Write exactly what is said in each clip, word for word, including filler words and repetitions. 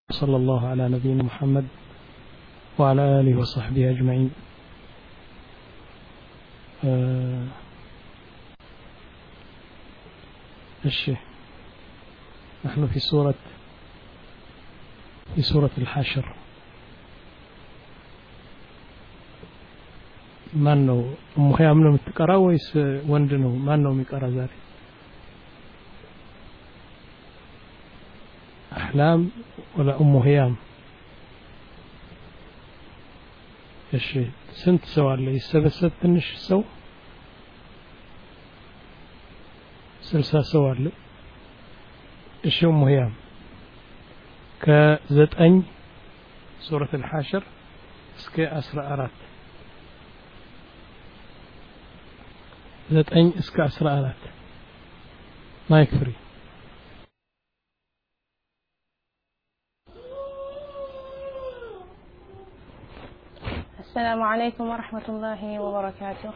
صلى الله على نبينا محمد وعلى آله وصحبه أجمعين. آه الشيخ نحن في سورة في سورة الحشر. ማን ነው ሙህያም ነው የምትቀራው ወይስ ወንድ ነው? ማን ነው የሚቀራ ዛሬ? أحلام ولا أم هيام؟ እሺ ስንት ሰው አለ? ይሰበሰብ ትንሽ ሰው ስልሳ ሰው አለ። እሺ أم هيام ከዘጠኝ ሱረة الحشر እስከ አስራ አራት ዘጠኝ እስከ አስራ አራት ማይክ ፍሪ። السلام عليكم ورحمة الله وبركاته.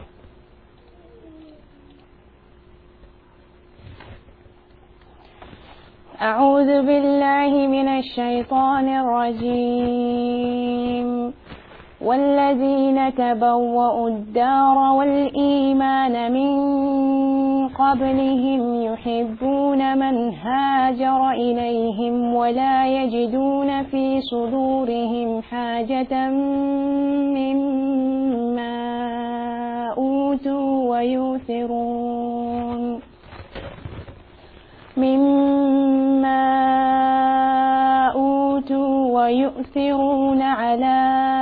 أعوذ بالله من الشيطان الرجيم. والذين تبوأوا الدار والإيمان من قبلهم يحبون من هاجر إليهم ولا يجدون في صدورهم حاجة مما أوتوا ويؤثرون مما أوتوا ويؤثرون على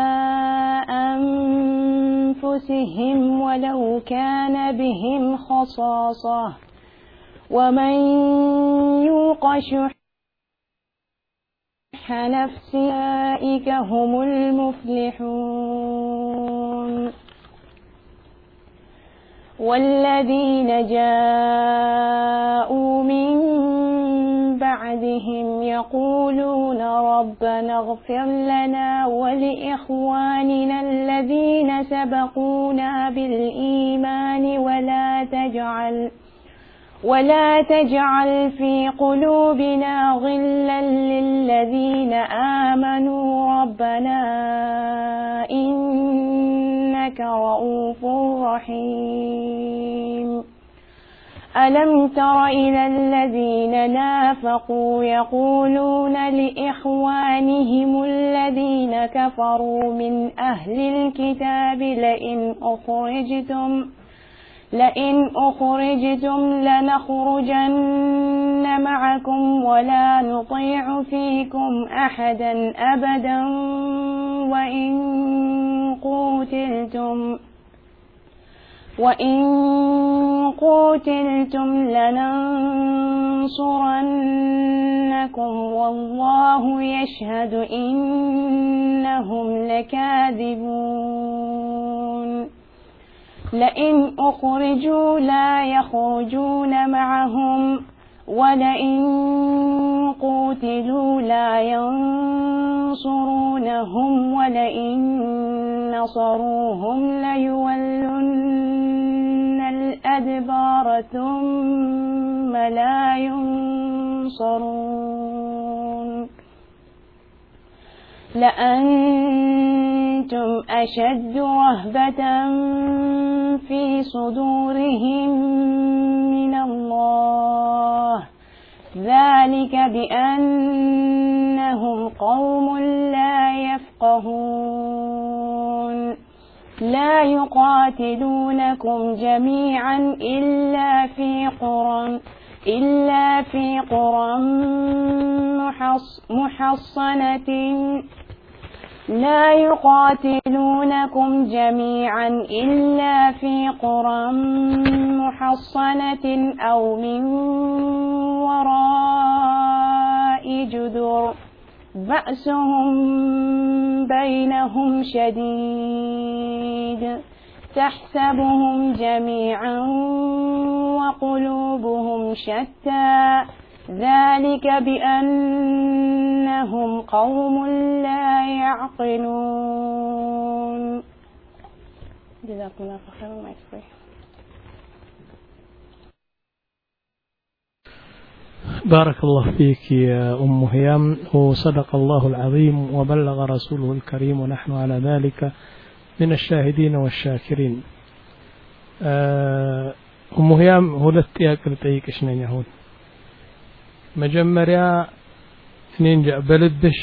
أنفسهم ولو كان بهم خصاصة ومن يوق شح نفسه أولئك هم المفلحون. والذين جاءوا من بعدهم يقولون ربنا اغفر لنا ولإخواننا الذين سبقونا بالإيمان ولا تجعل ولا تجعل في قلوبنا غلا للذين آمنوا ربنا إنك رؤوف رحيم. ألم تر إلى الذين نافقوا يقولون لإخوانهم الذين كفروا من أهل الكتاب لئن أخرجتم لئن أخرجتم لنخرجن معكم ولا نطيع فيكم أحدا أبدا وإن قوتلتم وإن قوتلتم لننصرنكم والله يشهد إنهم لكاذبون. لئن أخرجوا لا يخرجون معهم ولئن قوتلوا لا ينصرونهم ولئن نصروهم ليولن الأدبار ثم لا ينصرون. لأنتم أشد رهبة في صدورهم من الله ذلك بأنهم قوم لا يفقهون. لا يقاتلونكم جميعا إلا في قرى إلا في قرى محصنة لا يقاتلونكم جميعا إلا في قرى محصنة أو من وراء جدر بأسهم بينهم شديد تحسبهم جميعا وقلوبهم شتى ذلك بأنهم قوم لا يعقلون. جزاكم الله خيرا. ما يكفي. بارك الله فيك يا أم هيام وصدق الله العظيم وبلغ رسوله الكريم ونحن على ذلك من الشاهدين والشاكرين أم هيام ሁለት ያቅል ጠይቅሽ ነኝ አሁን መጀመሪያ እኔ እንጃ በልብሽ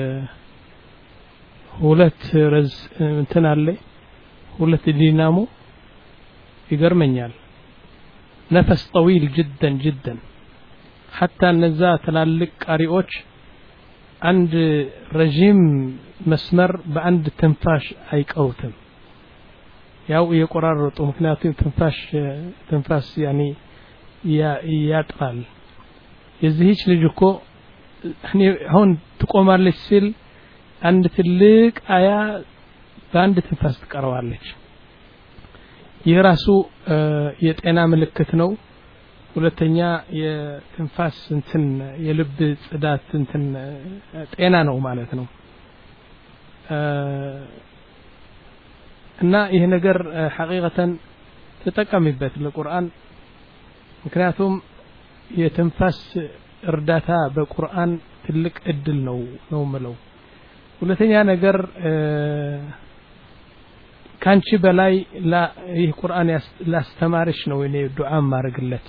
ሁለት ረዝ እንትን አለ ሁለት ዲናሞ ይገርመኛል نفس طويل جدا جدا حتى النزا تلالق قارئوች عند رجيم መስመር በአንድ ትንፋሽ አይቀውትም ያው የቆራረጡ ምክንያቱም ትንፋሽ ትንፋስ ያኒ ያጥራል የዚህች ልጅ እኮ እኔ አሁን ትቆማለች ሲል አንድ ትልቅ አያ በአንድ ትንፋስ ትቀርባለች የራሱ የጤና ምልክት ነው ሁለተኛ የትንፋስ እንትን የልብ ጽዳት እንትን ጤና ነው ማለት ነው እና ይሄ ነገር ሐቂቀተን ተጠቀሚበት ለቁርአን ምክንያቱም የትንፋስ እርዳታ በቁርአን ትልቅ እድል ነው ነው ማለት ሁለተኛ ነገር ካንቺ በላይ ላ ይህ ቁርአን ያስተማርሽ ነው እኔ ዱዓ ማድረግለት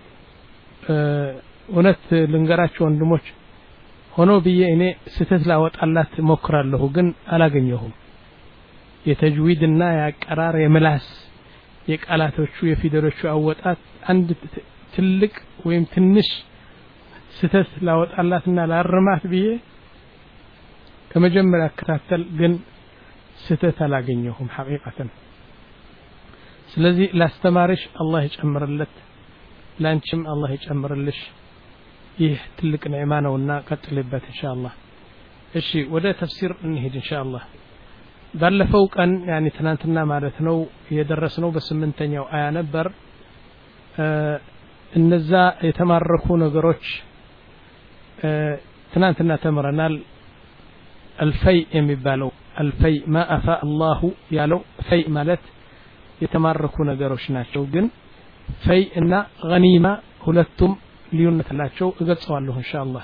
እውነት ልንገራችሁ ወንድሞች ሆኖ ብዬ እኔ ስተት ላወጣላት ሞክራለሁ ግን አላገኘሁም የተጅዊድና ያቀራር የምላስ የቃላቶቹ የፊደሎቹ አወጣት አንድ ትልቅ ወይም ትንሽ ስተት ላወጣላትና ላርማት ብዬ ከመጀመሪያ አከታተል ግን ስተት አላገኘሁም ሐቂቀተን ስለዚህ ላስተማርሽ አላህ ይጨምርለት ላንቺም አላህ ይጨምርልሽ ይህ ትልቅ ነዕማ ነውና ቀጥልበት ኢንሻአላህ እሺ ወደ ተፍሲር እንሄድ ኢንሻአላህ ባለፈው ቀን ያኒ ትናንትና ማለት ነው የደረስነው በስምንተኛው አያ ነበር እነዛ የተማረኩ ነገሮች ትናንትና ተመረናል الفيء የሚባለው الفيء ما أفاء الله ያለው ፈይ ማለት የተማረኩ ነገሮች ናቸው ግን ፈይ እና ገኒማ ሁለቱም ልዩነት አላቸው እገልጸዋለሁ ኢንሻአላህ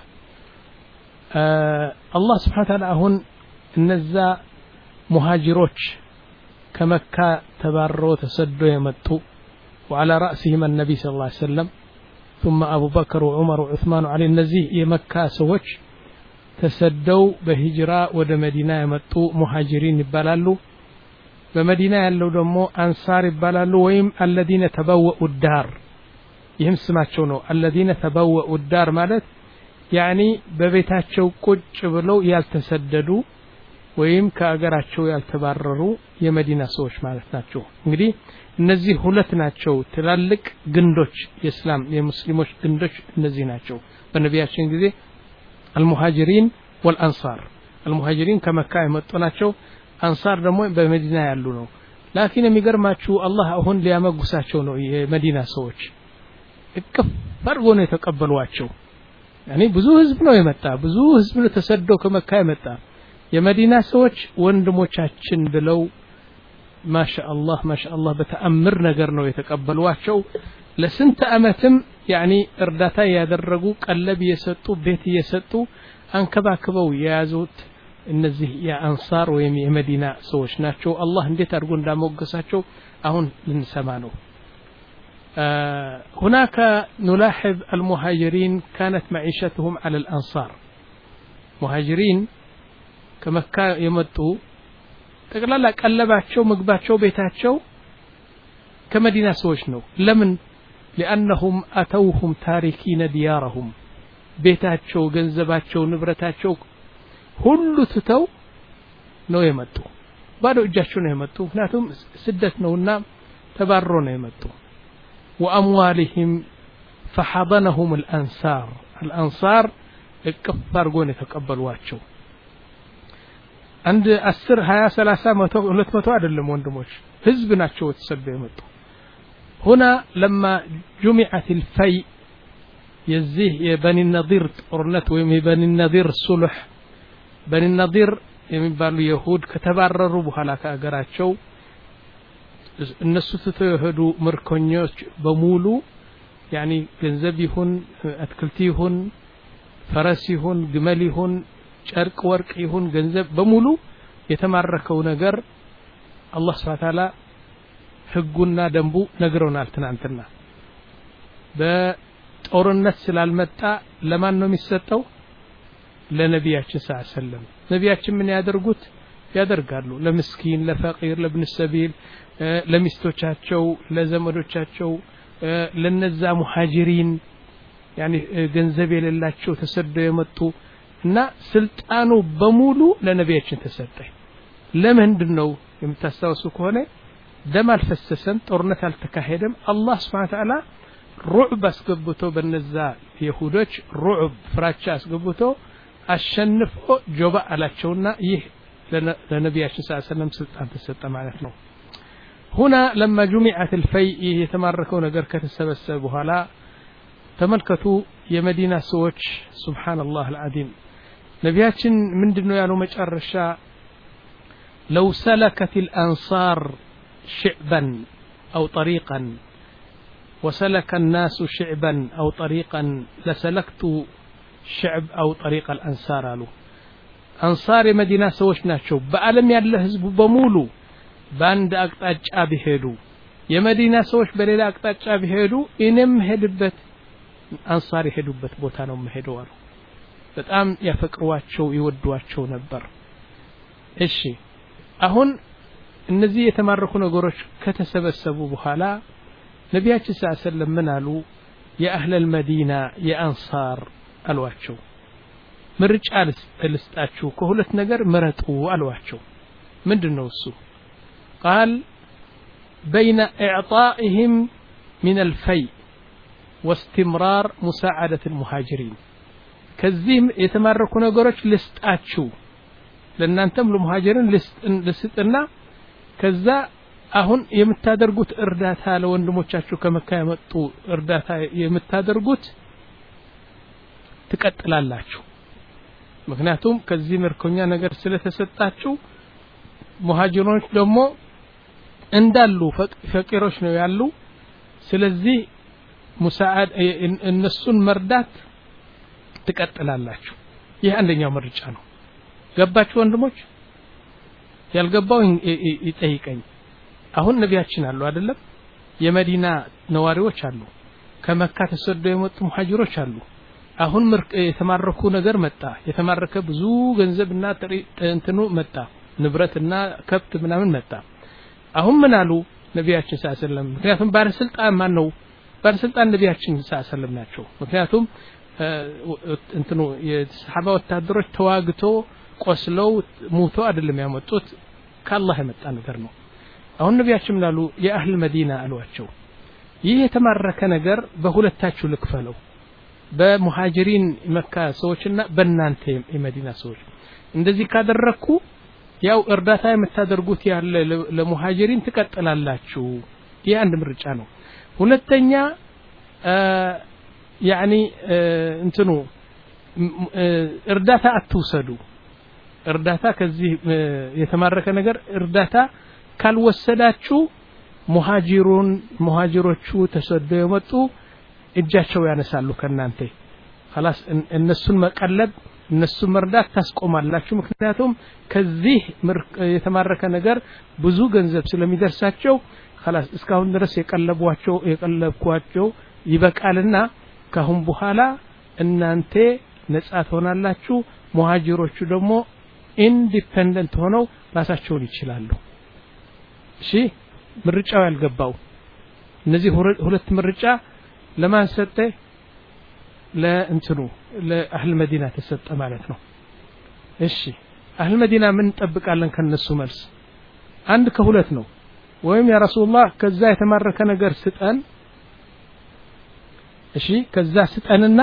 አላህ Subhanahu Wa Ta'ala አሁን እነዛ ሙሃጅሮች ከመካ ተባረው ተሰደው የመጡ وعلى رأسهم النبي صلى الله عليه وسلم ثم أبو بكر وعمر وعثمان وعلي እነዚህ የመካ ሰዎች ተሰደው በሂጅራ ወደ መዲና የመጡ ሙሃጅሪን ይባላሉ በመዲና ያለው ደግሞ አንሳር ይባላሉ ወይም الذين تبوؤوا الدار ይህም ስማቸው ነው الذين تبوؤوا الدار ማለት يعني በቤታቸው ቁጭ ብለው ያልተሰደዱ ወይም ከአገራቸው ያልተባረሩ የመዲና ሰዎች ማለት ናቸው እንግዲህ እነዚህ ሁለት ናቸው ትላልቅ ግንዶች የእስላም የሙስሊሞች ግንዶች እነዚህ ናቸው በነቢያችን ጊዜ المهاجرين والأنصار المهاجرين كمكة يمطوناቸው አንሳር ደግሞ በመዲና ያሉ ነው لكن የሚገርማችሁ አላህ አሁን ሊያመጉሳቸው ነው የመዲና ሰዎች እቅፍ አድርጎ ነው የተቀበሏቸው ያኒ ብዙ ህዝብ ነው የመጣ ብዙ ህዝብ ነው ተሰዶ ከመካ የመጣ የመዲና ሰዎች ወንድሞቻችን ብለው ማሻአላህ ማሻአላህ በተአምር ነገር ነው የተቀበሏቸው ለስንት አመትም ያኒ እርዳታ ያደረጉ ቀለብ የሰጡ ቤት የሰጡ አንከባክበው የያዙት እነዚህ የአንሳር ወይም የመዲና ሰዎች ናቸው አላህ እንዴት አድርጎ እንዳሞገሳቸው አሁን ልንሰማ ነው هناك نلاحظ المهاجرين كانت معيشتهم على الأنصار مهاجرين كمكة يمطوا تقلل قلباቸው ምግባቸው ቤታቸው ከመዲና ሰዎች ነው ለምን لأنهم أتوهم تاركين ديارهم ቤታቸው ገንዘባቸው ንብረታቸው ሁሉ ትተው ነው የመጡ ባዶ እጃቸው ነው የመጡ ምክንያቱም ስደት ነውና ተባሮ ነው የመጡ وأموالهم فحضنهم الأنصار الأنصار እቅፍ አድርጎ ነው የተቀበሏቸው አንድ አስር ሃያ ሰላሳ መቶ ሁለት መቶ አይደለም ወንድሞች ህዝብ ናቸው ተሰደው የመጡ هنا لما جمعت الفي يزيه بني النضير ጦርነት ወይም የበኒ النضير ሱልህ በኒ النضير የሚባሉ ይሁድ ከተባረሩ በኋላ ከአገራቸው እነሱ ተተሄዱ ምርኮኞች በሙሉ يعني ገንዘብ ይሁን አትክልት ይሁን ፈረስ ይሁን ግመል ይሁን ጨርቅ ወርቅ ይሁን ገንዘብ በሙሉ የተማረከው ነገር አላህ Subhanahu Wa Ta'ala ህጉና ደንቡ ነግሮናል ትናንትና በጦርነት ስላልመጣ ለማን ነው የሚሰጠው ለነቢያችን ሰለላሁ ዐለይሂ ወሰለም ነቢያችን ምን ያደርጉት ያደርጋሉ ለምስኪን ለፈቂር ለብን ሰቢል ለሚስቶቻቸው ለዘመዶቻቸው ለነዛ ሙሃጂሪን يعني ገንዘብ የሌላቸው ተሰደው የመጡ እና ስልጣኑ በሙሉ ለነቢያችን ተሰጠ ለምንድነው የምታስተዋሱ ከሆነ ደም አልፈሰሰም ጦርነት አልተካሄደም አላህ Subhanahu Wa Ta'ala ሩዕብ አስገብቶ በነዛ ይሁዶች ሩዕብ ፍራቻ አስገብቶ አሸንፎ ጆባ አላቸውና ይህ ለነቢያችን ሰለላሁ ዐለይሂ ወሰለም ስልጣን ተሰጠ ማለት ነው هنا لما جمعت الفيء የተማረከው ነገር ከተሰበሰበ በኋላ ተመልከቱ የመዲና ሰዎች ሱብሃንአላህ العظيم ነቢያችን ምንድነው ያለው መጨረሻ لو سلكت الأنصار شعبا أو طريقا وسلك الناس شعبا أو طريقا لسلكت شعب أو طريق الأنصار قالوا أنصار مدينة سوش ناتشو بألم يالله حزب بمولو باند أقطاج بهدو የመዲና ሰዎች በሌላ አቅጣጫ ቢሄዱ እኔም ሄድበት አንሳር ሄዱበት ቦታ ነው መሄደው አሉ በጣም ያፈቅሯቸው ይወዷቸው ነበር እሺ አሁን እነዚህ የተማረኩ ነገሮች ከተሰበሰቡ በኋላ ነቢያችን ሰለላሁ ዐለይሂ ወሰለም ምን አሉ የአህለ المدينة የአንሳር አሏቸው ምርጫ ልስጣችሁ ከሁለት ነገር ምረጡ አሏቸው ምንድነው እሱ قال بين إعطائهم من الفيء واستمرار مساعدة المهاجرين كذيم يتمركوا ነገሮች ልስጣችሁ ለእናንተም ለሙሃጅሪን ልስጥና ከዛ አሁን የምታደርጉት እርዳታ ለወንድሞቻችሁ ከመካ የመጡ እርዳታ የምታደርጉት ትቀጥላላችሁ ምክንያቱም ከዚህ ምርኮኛ ነገር ስለተሰጣችሁ ሙሃጅሮች ደግሞ እንዳሉ ፈቂሮች ነው ያሉ ስለዚህ ሙሳዓድ እነሱን መርዳት ትቀጥላላችሁ ይህ አንደኛው ምርጫ ነው ገባችሁ ወንድሞች ያልገባው ይጠይቀኝ አሁን ነቢያችን አሉ አይደለም የመዲና ነዋሪዎች አሉ ከመካ ተሰደው የመጡ ሙሃጅሮች አሉ አሁን የተማረኩ ነገር መጣ የተማረከ ብዙ ገንዘብና እንትኑ መጣ ንብረትና ከብት ምናምን መጣ አሁን ምን አሉ ነቢያችን ሰለላሁ ዐለይሂ ወሰለም ምክንያቱም ባለስልጣን ማን ነው ባለስልጣን ነቢያችን ሰለላሁ ዐለይሂ ወሰለም ናቸው ምክንያቱም እንትኑ የሰሃባ ወታደሮች ተዋግቶ ቆስለው ሞቶ አይደለም ያመጡት ከአላህ የመጣ ነገር ነው አሁን ነቢያችን ምን አሉ የአህል መዲና አሏቸው ይህ የተማረከ ነገር በሁለታችሁ ልክፈለው በሙሃጅሪን መካ ሰዎችና በእናንተ የመዲና ሰዎች እንደዚህ ካደረኩ ያው እርዳታ የምታደርጉት ያለ ለሙሃጅሪን ትቀጥላላችሁ ይህ አንድ ምርጫ ነው ሁለተኛ يعني እንትኑ እርዳታ አትውሰዱ እርዳታ ከዚህ የተማረከ ነገር እርዳታ ካልወሰዳችሁ ሙሃጅሩን ሙሃጅሮቹ ተሰደው የመጡ እጃቸው ያነሳሉ ከናንተ خلاص እነሱን መቀለብ እነሱን መርዳት ታስቆማላችሁ ምክንያቱም ከዚህ የተማረከ ነገር ብዙ ገንዘብ ስለሚደርሳቸው خلاص እስካሁን ድረስ የቀለቧቸው የቀለብኳቸው ይበቃልና ካሁን በኋላ እናንተ ነጻ ትሆናላችሁ ሙሃጅሮቹ ደግሞ ኢንዲፔንደንት ሆነው ራሳቸውን ይችላሉ እሺ ምርጫው ያልገባው እነዚህ ሁለት ምርጫ ለማን ሰጠ ለእንትኑ ለአህል መዲና ተሰጠ ማለት ነው እሺ አህል መዲና ምን ተጠብቃለን ከነሱ መልስ አንድ ከሁለት ነው ወይም ያ ረሱላህ ከዛ የተማረከ ነገር ስጠን እሺ ከዛ ስጠንና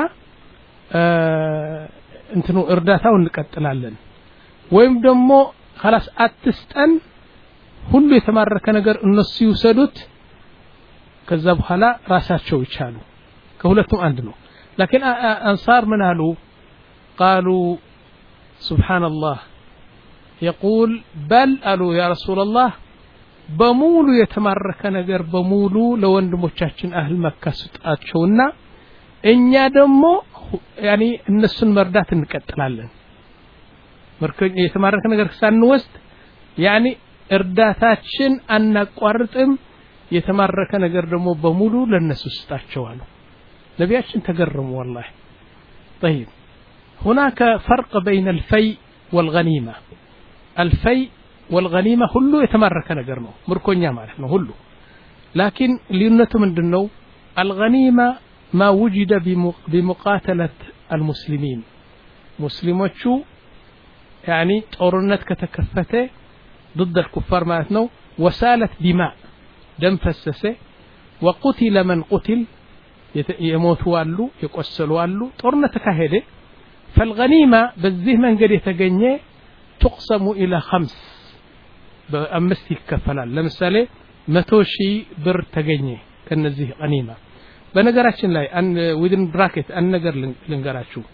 እንትኑ እርዳታው እንቀጥላለን ወይም ደግሞ خلاص አትስጠን ሁሉ የተማረከ ነገር እነሱ ይወሰዱት ከዛ በኋላ ራሳቸው ይቻሉ ከሁለቱም አንድ ነው لكن انصار من قالوا قالوا سبحان الله يقول بل قالوا يا رسول الله በሙሉ የተማረከ ነገር በሙሉ ለወንድሞቻችን አህል መካ ስጣቸውና እኛ ደግሞ ያኒ እነሱን መርዳት እንቀጥላለን መርከኝ የተማረከ ነገር ሳንወስድ ያኒ እርዳታችን አናቋርጥም የተማረከ ነገር ደግሞ በሙሉ ለነሱ ስጣቸው አሉ ነቢያችን ተገረሙ والله طيب هناك فرق بين الفيء والغنيمه الفيء والغنيمه ሁሉ የተማረከ ነገር ነው ምርኮኛ ማለት ነው ሁሉ لكن ልዩነቱ ምንድነው الغنيمه ما وجد بمقاتله المسلمين مسلمዎቹ يعني ጦርነት ከተከፈተ ضد الكفار ማለት ነው وسالت دماء دم فسسه وقتل من قتل يموتوا አሉ يቆሰሉ አሉ ጦርነት ተካሄደ فالغنيمه በዚህ መንገድ የተገኘ تقسم الى خمس በአምስት ይከፈላል ለምሳሌ መቶ ሺህ ብር ተገኘ ከነዚህ غنيمه በነገራችን ላይ አንድ within bracket አንድ ነገር ልንገራችሁ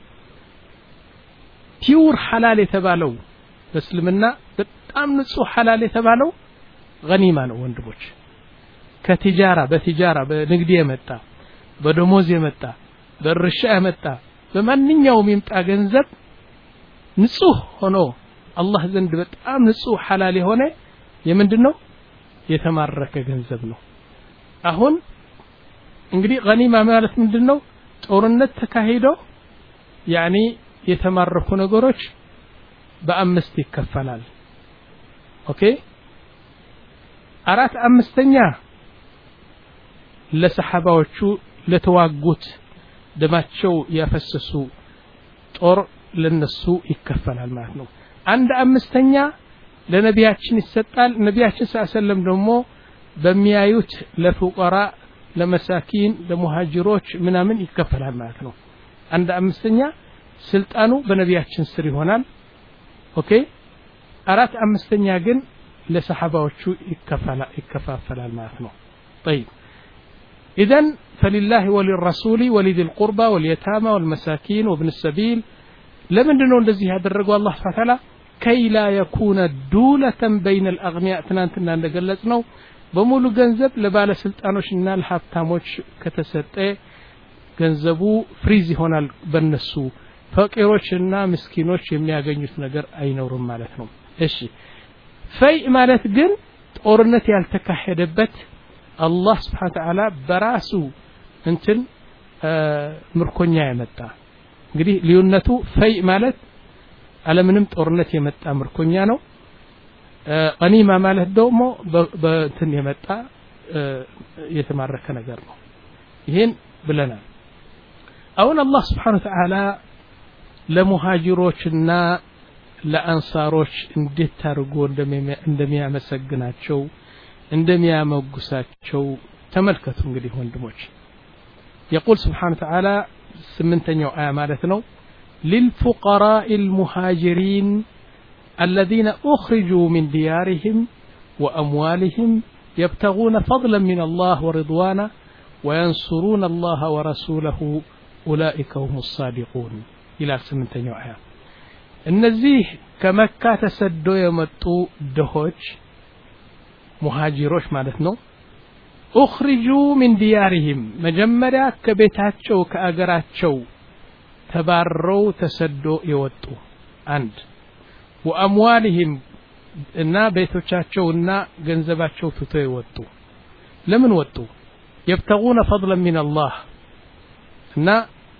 ፒውር ሐላል የተባለው በእስልምና በጣም ንጹህ ሐላል የተባለው غنيمه ነው ወንድሞች ከትጃራ በትጃራ በንግድ የመጣ በደሞዝ የመጣ በርሻ የመጣ በማንኛውም ይምጣ ገንዘብ ንጹህ ሆኖ አላህ ዘንድ በጣም ንጹህ ሐላል የሆነ የምንድነው የተማረከ ገንዘብ ነው አሁን እንግዲህ غنيمه ማለት ምንድነው ጦርነት ተካሂዶ ያኒ የተማረኩ ነገሮች በአምስት ይከፈላል ኦኬ አራት አምስተኛ ለሰሃባዎቹ ለተዋጉት ደማቸው ያፈሰሱ ጦር ለነሱ ይከፈላል ማለት ነው አንድ አምስተኛ ለነቢያችን ይሰጣል ነቢያችን ሰለላሁ ደግሞ በሚያዩት ለፉቀራ ለመሳኪን ለሙሃጅሮች ምናምን ይከፈላል ማለት ነው አንድ አምስተኛ ስልጣኑ በነቢያችን ስር ይሆናል ኦኬ አራት አምስተኛ ግን ለሰሃባዎቹ ይከፈላል ይከፋፈላል ማለት ነው طيب اذا فلله وللرسول ولذي القربى واليتامى والمساكين وابن السبيل ለምንድነው እንደዚህ ያደረገው አላህ ተዓላ كي لا يكون دولة بين الاغنياء ትናንትና እንደገለጽነው በሙሉ ገንዘብ ለባለ ስልጣኖችና ለሀብታሞች ከተሰጠ ገንዘቡ ፍሪዝ ይሆናል በእነሱ ፈቂሮችና ምስኪኖች የሚያገኙት ነገር አይኖርም ማለት ነው እሺ ፈይ ማለት ግን ጦርነት ያልተካሄደበት አላህ Subhanahu Wa Ta'ala በራሱ እንትን ምርኮኛ ያመጣ እንግዲህ ልዩነቱ ፈይ ማለት ዓለምንም ጦርነት የመጣ ምርኮኛ ነው غنيمه ማለት ደግሞ በእንትን የመጣ የተማረከ ነገር ነው ይሄን ብለናል አሁን አላህ Subhanahu Wa Ta'ala ለሙሃጅሮችና ለአንሳሮች እንዴት ታርጎ እንደሚያመሰግናቸው እንደሚያመጉሳቸው ተመልከቱ እንግዲህ ወንድሞች يقول سبحانه وتعالى سمنتኛው አያ ማለት ነው للفقراء المهاجرين الذين أخرجوا من ديارهم وأموالهم يبتغون فضلا من الله ورضوانا وينصرون الله ورسوله أولئك هم الصادقون إلى سمنتኛው አያ እነዚህ ከመካ ተሰደው የመጡ ደሆች ሙሃጅሮች ማለት ነው اخرجوا من ديارهم መጀመሪያ ከቤታቸው ከአገራቸው ተባረው ተሰደው የወጡ አንድ واموالهم እና ቤቶቻቸውና ገንዘባቸው ትተው የወጡ ለምን ወጡ يبتغون فضلا من الله እና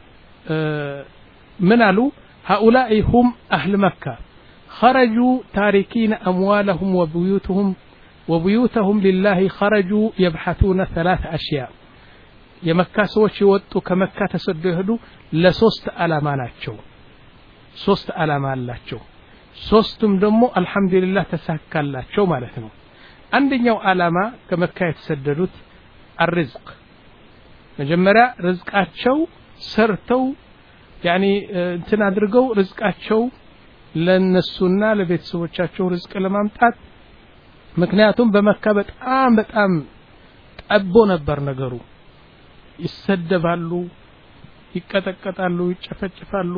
ምን አሉ هؤلاء هم أهل مكة خرجوا تاركين أموالهم وبيوتهم وبيوتهم لله خرجوا يبحثون ثلاث أشياء يمكة سوى شوتوا كمكة تسدوا يهدوا لسوست ألاماناتشو سوست ألاماناتشو سوستم دمو الحمد لله تسهكالاتشو مالتنو عندنا ألاما كمكة يتسددوت الرزق مجمرة رزقاتشو سرتو يعني እንትን አድርገው ርዝቃቸው ለነሱና ለቤተሰቦቻቸው ርዝቅ ለማምጣት ምክንያቱም በመካ በጣም በጣም ጠቦ ነበር ነገሩ ይሰደባሉ ይቀጠቀጣሉ ይጨፈጭፋሉ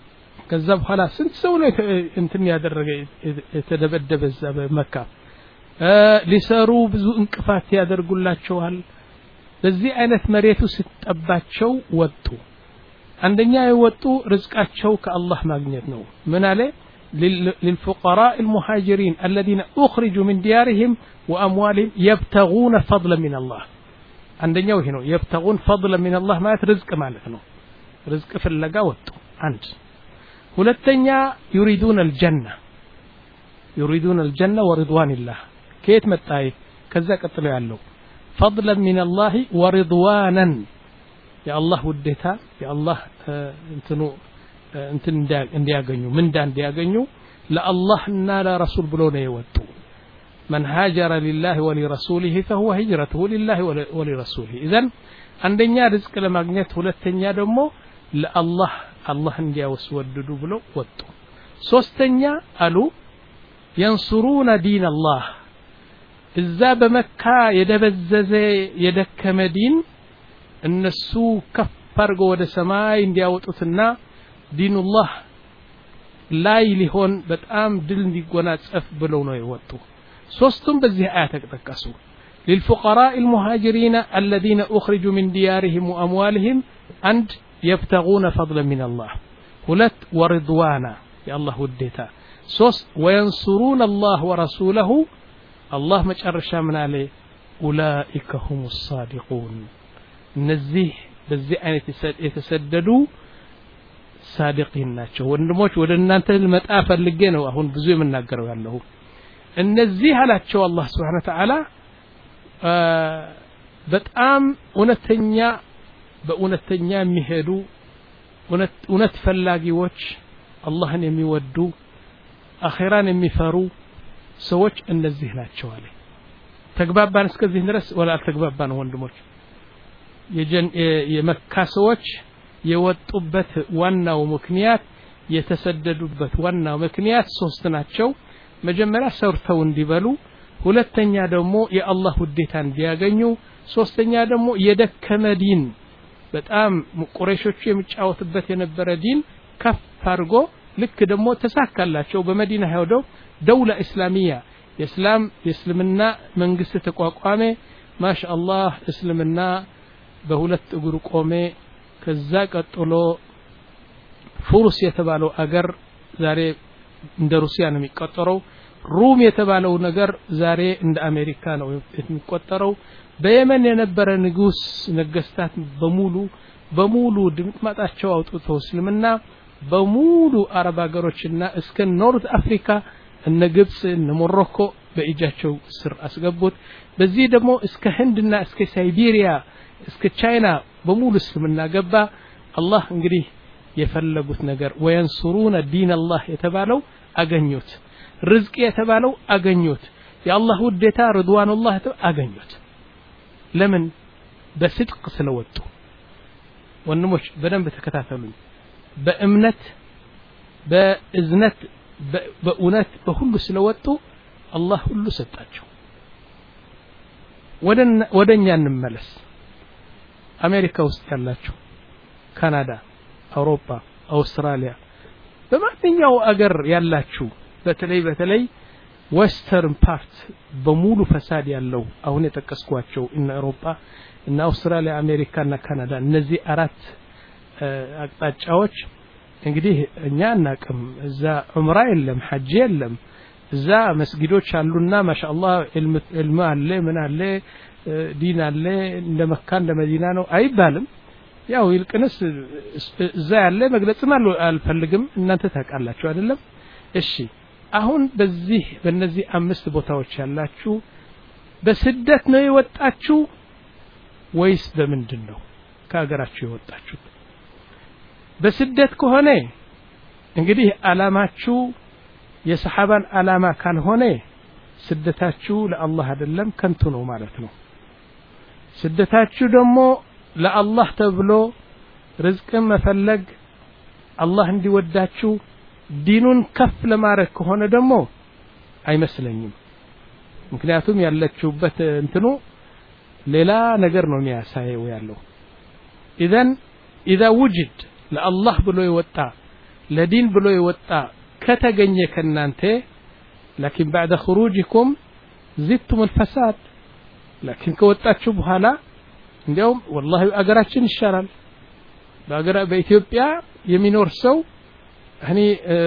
ከዛ በኋላ ስንት ሰው ነው እንትን ያደረገ የተደበደበ እዛ በመካ ሊሰሩ ብዙ እንቅፋት ያደርጉላቸዋል በዚህ አይነት መሬቱ ሲጠባቸው ወጡ አንደኛ የወጡ ርዝቃቸው ከአላህ ማግኘት ነው ምን አለ للفقراء المهاجرين الذين أخرجوا من ديارهم وأموالهم يبتغون فضلا من الله عندنا هنا يبتغون فضلا من الله ما رزق مالتنا رزق في اللقا وطو عند ሁለተኛ يريدون الجنة يريدون الجنة ورضوان الله كيف متاي كذا قتلوا ያለው فضلا من الله ورضوانا يا الله وديتا يا الله እንትኑ እንትን እንዲያገኙ ምንዳ እንዲያገኙ ለአላህና ለረሱል ብሎ ነው የወጡ من هاجر لله ولرسوله فهو هجرته لله ولرسوله اذا አንደኛ ርዝቅ ለማግኘት ሁለተኛ ደግሞ ለአላህ አላህ እንዲያወስወድዱ ብሎ ወጡ ሶስተኛ አሉ ينصرون دين الله እዛ በመካ የደበዘዘ የደከመ ዲን እነሱ ከፍ አድርጎ ወደ ሰማይ እንዲያወጡትና ዲኑላህ ላይ ሊሆን በጣም ድል እንዲጎናጸፍ ብለው ነው የወጡ ሶስቱም በዚህ አያት ተጠቀሱ للفقراء المهاجرين الذين أخرجوا من ديارهم وأموالهم عند يبتغون فضلا من الله ሁለት ورضوانا يا الله وديتا ሶስት وينصرون الله ورسوله الله መጨረሻ ምን አለ أولئك هم الصادقون እነዚህ በዚህ አይነት የተሰደዱ ሳዲቂን ናቸው ወንድሞች ወደ እናንተ ልመጣ ፈልጌ ነው አሁን ብዙ የምናገረው ያለው እነዚህ አላቸው አላህ Subhanahu Wa Ta'ala በጣም እውነተኛ በእውነተኛ የሚሄዱ እውነት ፈላጊዎች አላህን የሚወዱ አኺራን የሚፈሩ ሰዎች እነዚህ ናቸው አለ ተግባባን እስከዚህ ድረስ ወላ ተግባባን ወንድሞች የመካ ሰዎች የወጡበት ዋናው ምክንያት የተሰደዱበት ዋናው ምክንያት ሶስት ናቸው መጀመሪያ ሰርተው እንዲበሉ ሁለተኛ ደግሞ የአላህ ውዴታ እንዲያገኙ ሶስተኛ ደግሞ የደከመ ዲን በጣም ቁረይሾች የሚጫወቱበት የነበረ ዲን ከፍ አድርጎ ልክ ደግሞ ተሳካላቸው በመዲና ሄደው ደውላ እስላሚያ የእስላም የእስልምና መንግስት ተቋቋመ ማሻአላህ እስልምና በሁለት እግሩ ቆመ ከዛ ቀጥሎ ፉርስ የተባለው አገር ዛሬ እንደ ሩሲያ ነው የሚቆጠረው ሩም የተባለው ነገር ዛሬ እንደ አሜሪካ ነው የሚቆጠረው በየመን የነበረ ንጉስ ነገስታት በሙሉ በሙሉ ድምጥማጣቸው አውጥተው እስልምና በሙሉ አረብ ሀገሮችና እስከ ኖርዝ አፍሪካ እነ ግብጽ እነ ሞሮኮ በእጃቸው ስር አስገቡት በዚህ ደግሞ እስከ ህንድና እስከ ሳይቤሪያ እስከ ቻይና በሙሉ እስልምና ገባ አላህ እንግዲህ የፈለጉት ነገር ወየንሱሩነ ዲን አላህ የተባለው አገኙት ርዝቅ የተባለው አገኙት የአላህ ውዴታ ርድዋኑላህ አገኙት ለምን በስድቅ ስለወጡ ወንድሞች በደንብ ተከታተሉኝ በእምነት በእዝነት በእውነት በሁሉ ስለወጡ አላህ ሁሉ ሰጣቸው ወደኛ እንመለስ አሜሪካ ውስጥ ያላችሁ ካናዳ አውሮፓ አውስትራሊያ በማንኛው አገር ያላችሁ በተለይ በተለይ ዌስተርን ፓርት በሙሉ ፈሳድ ያለው አሁን የተቀስኳቸው እና አውሮፓ እና አውስትራሊያ አሜሪካ እና ካናዳ እነዚህ አራት አቅጣጫዎች እንግዲህ እኛ እናቀም እዛ ዑምራ የለም ሐጅ የለም እዛ መስጊዶች አሉና ማሻአላህ ኢልም አለ ምን አለ ዲን አለ እንደ መካ እንደ መዲና ነው አይባልም ያው ይልቅንስ እዛ ያለ መግለጽም አልፈልግም እናንተ ታውቃላችሁ አይደለም እሺ አሁን በዚህ በእነዚህ አምስት ቦታዎች ያላችሁ በስደት ነው የወጣችሁ ወይስ በምንድነው ከሀገራችሁ የወጣችሁ በስደት ከሆነ እንግዲህ አላማችሁ የሰሃባን አላማ ካልሆነ ስደታችሁ ለአላህ አይደለም ከንቱ ነው ማለት ነው ስደታችሁ ደግሞ ለአላህ ተብሎ ርዝቅን መፈለግ አላህ እንዲወዳችሁ ዲኑን ከፍ ለማድረግ ከሆነ ደግሞ አይመስለኝም ምክንያቱም ያለችሁበት እንትኑ ሌላ ነገር ነው የሚያሳየው ያለው اذا اذا وجد ለአላህ ብሎ ይወጣ ለዲን ብሎ ይወጣ ከተገኘ ከናንተ لكن بعد خروجكم زدتم الفساد لكن كوጣችሁ በኋላ እንዲያውም والله አገራችን ይሻላል በአገራ በኢትዮጵያ የሚኖር ሰው እኔ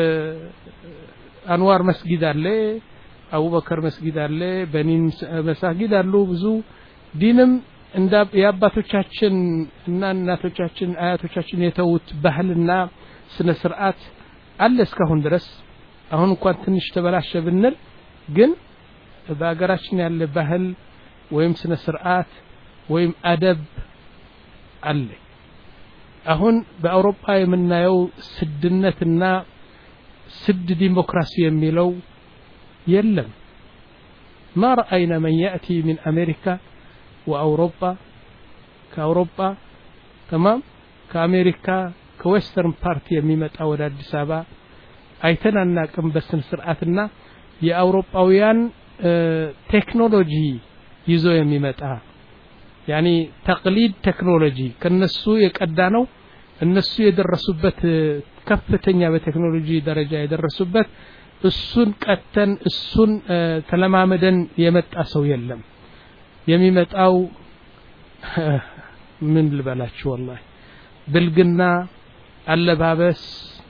አንዋር መስጊድ አለ አቡበከር መስጊድ አለ በኒን መስጊድ አሉ ብዙ ዲንም እንደ ያባቶቻችን እና እናቶቻችን አያቶቻችን የተውት ባህልና ስነ ስርዓት አለ እስካሁን ድረስ አሁን እንኳን ትንሽ ተበላሸ ብንል ግን በአገራችን ያለ ባህል ወይም ስነ ስርዓት ወይም አደብ አለ አሁን በአውሮፓ የምናየው ስድነትና ስድ ዲሞክራሲ የሚለው የለም ما رأينا من يأتي من أمريكا وأوروبا كأوروبا تمام كأمريكا كويسترن بارتي የሚመጣው ወደ አዲስ አበባ አይተናናቅም በስነ ስርዓትና የአውሮፓውያን ቴክኖሎጂ ይዞ የሚመጣ يعني تقليد ቴክኖሎጂ ከነሱ የቀዳነው እነሱ የደረሱበት ከፍተኛ በቴክኖሎጂ ደረጃ የደረሱበት እሱን ቀተን እሱን ተለማመደን የመጣ ሰው የለም የሚመጣው ምን ልበላችሁ والله ብልግና አለባበስ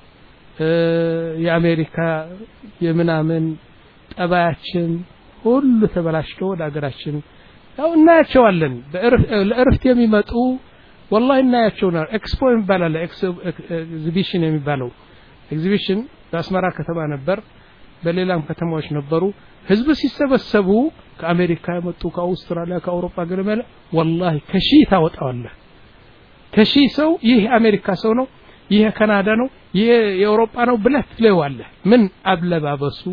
የአሜሪካ የምናምን ጠባያችን ሁሉ ተበላሽቶ ወደ አገራችን ያው እናያቸዋለን ለእርፍት የሚመጡ والله እናያቸውና ኤክስፖ የሚባለው ኤግዚቢሽን የሚባለው ኤግዚቢሽን በአስመራ ከተማ ነበር በሌላም ከተማዎች ነበሩ ህዝብ ሲሰበሰቡ ከአሜሪካ የመጡ ከአውስትራሊያ ከአውሮፓ ገለመለ والله ከሺ ታወጣዋለ ከሺ ሰው ይሄ አሜሪካ ሰው ነው ይሄ ካናዳ ነው ይሄ የአውሮፓ ነው ብለህ ትለዋለ ምን አብለባበሱ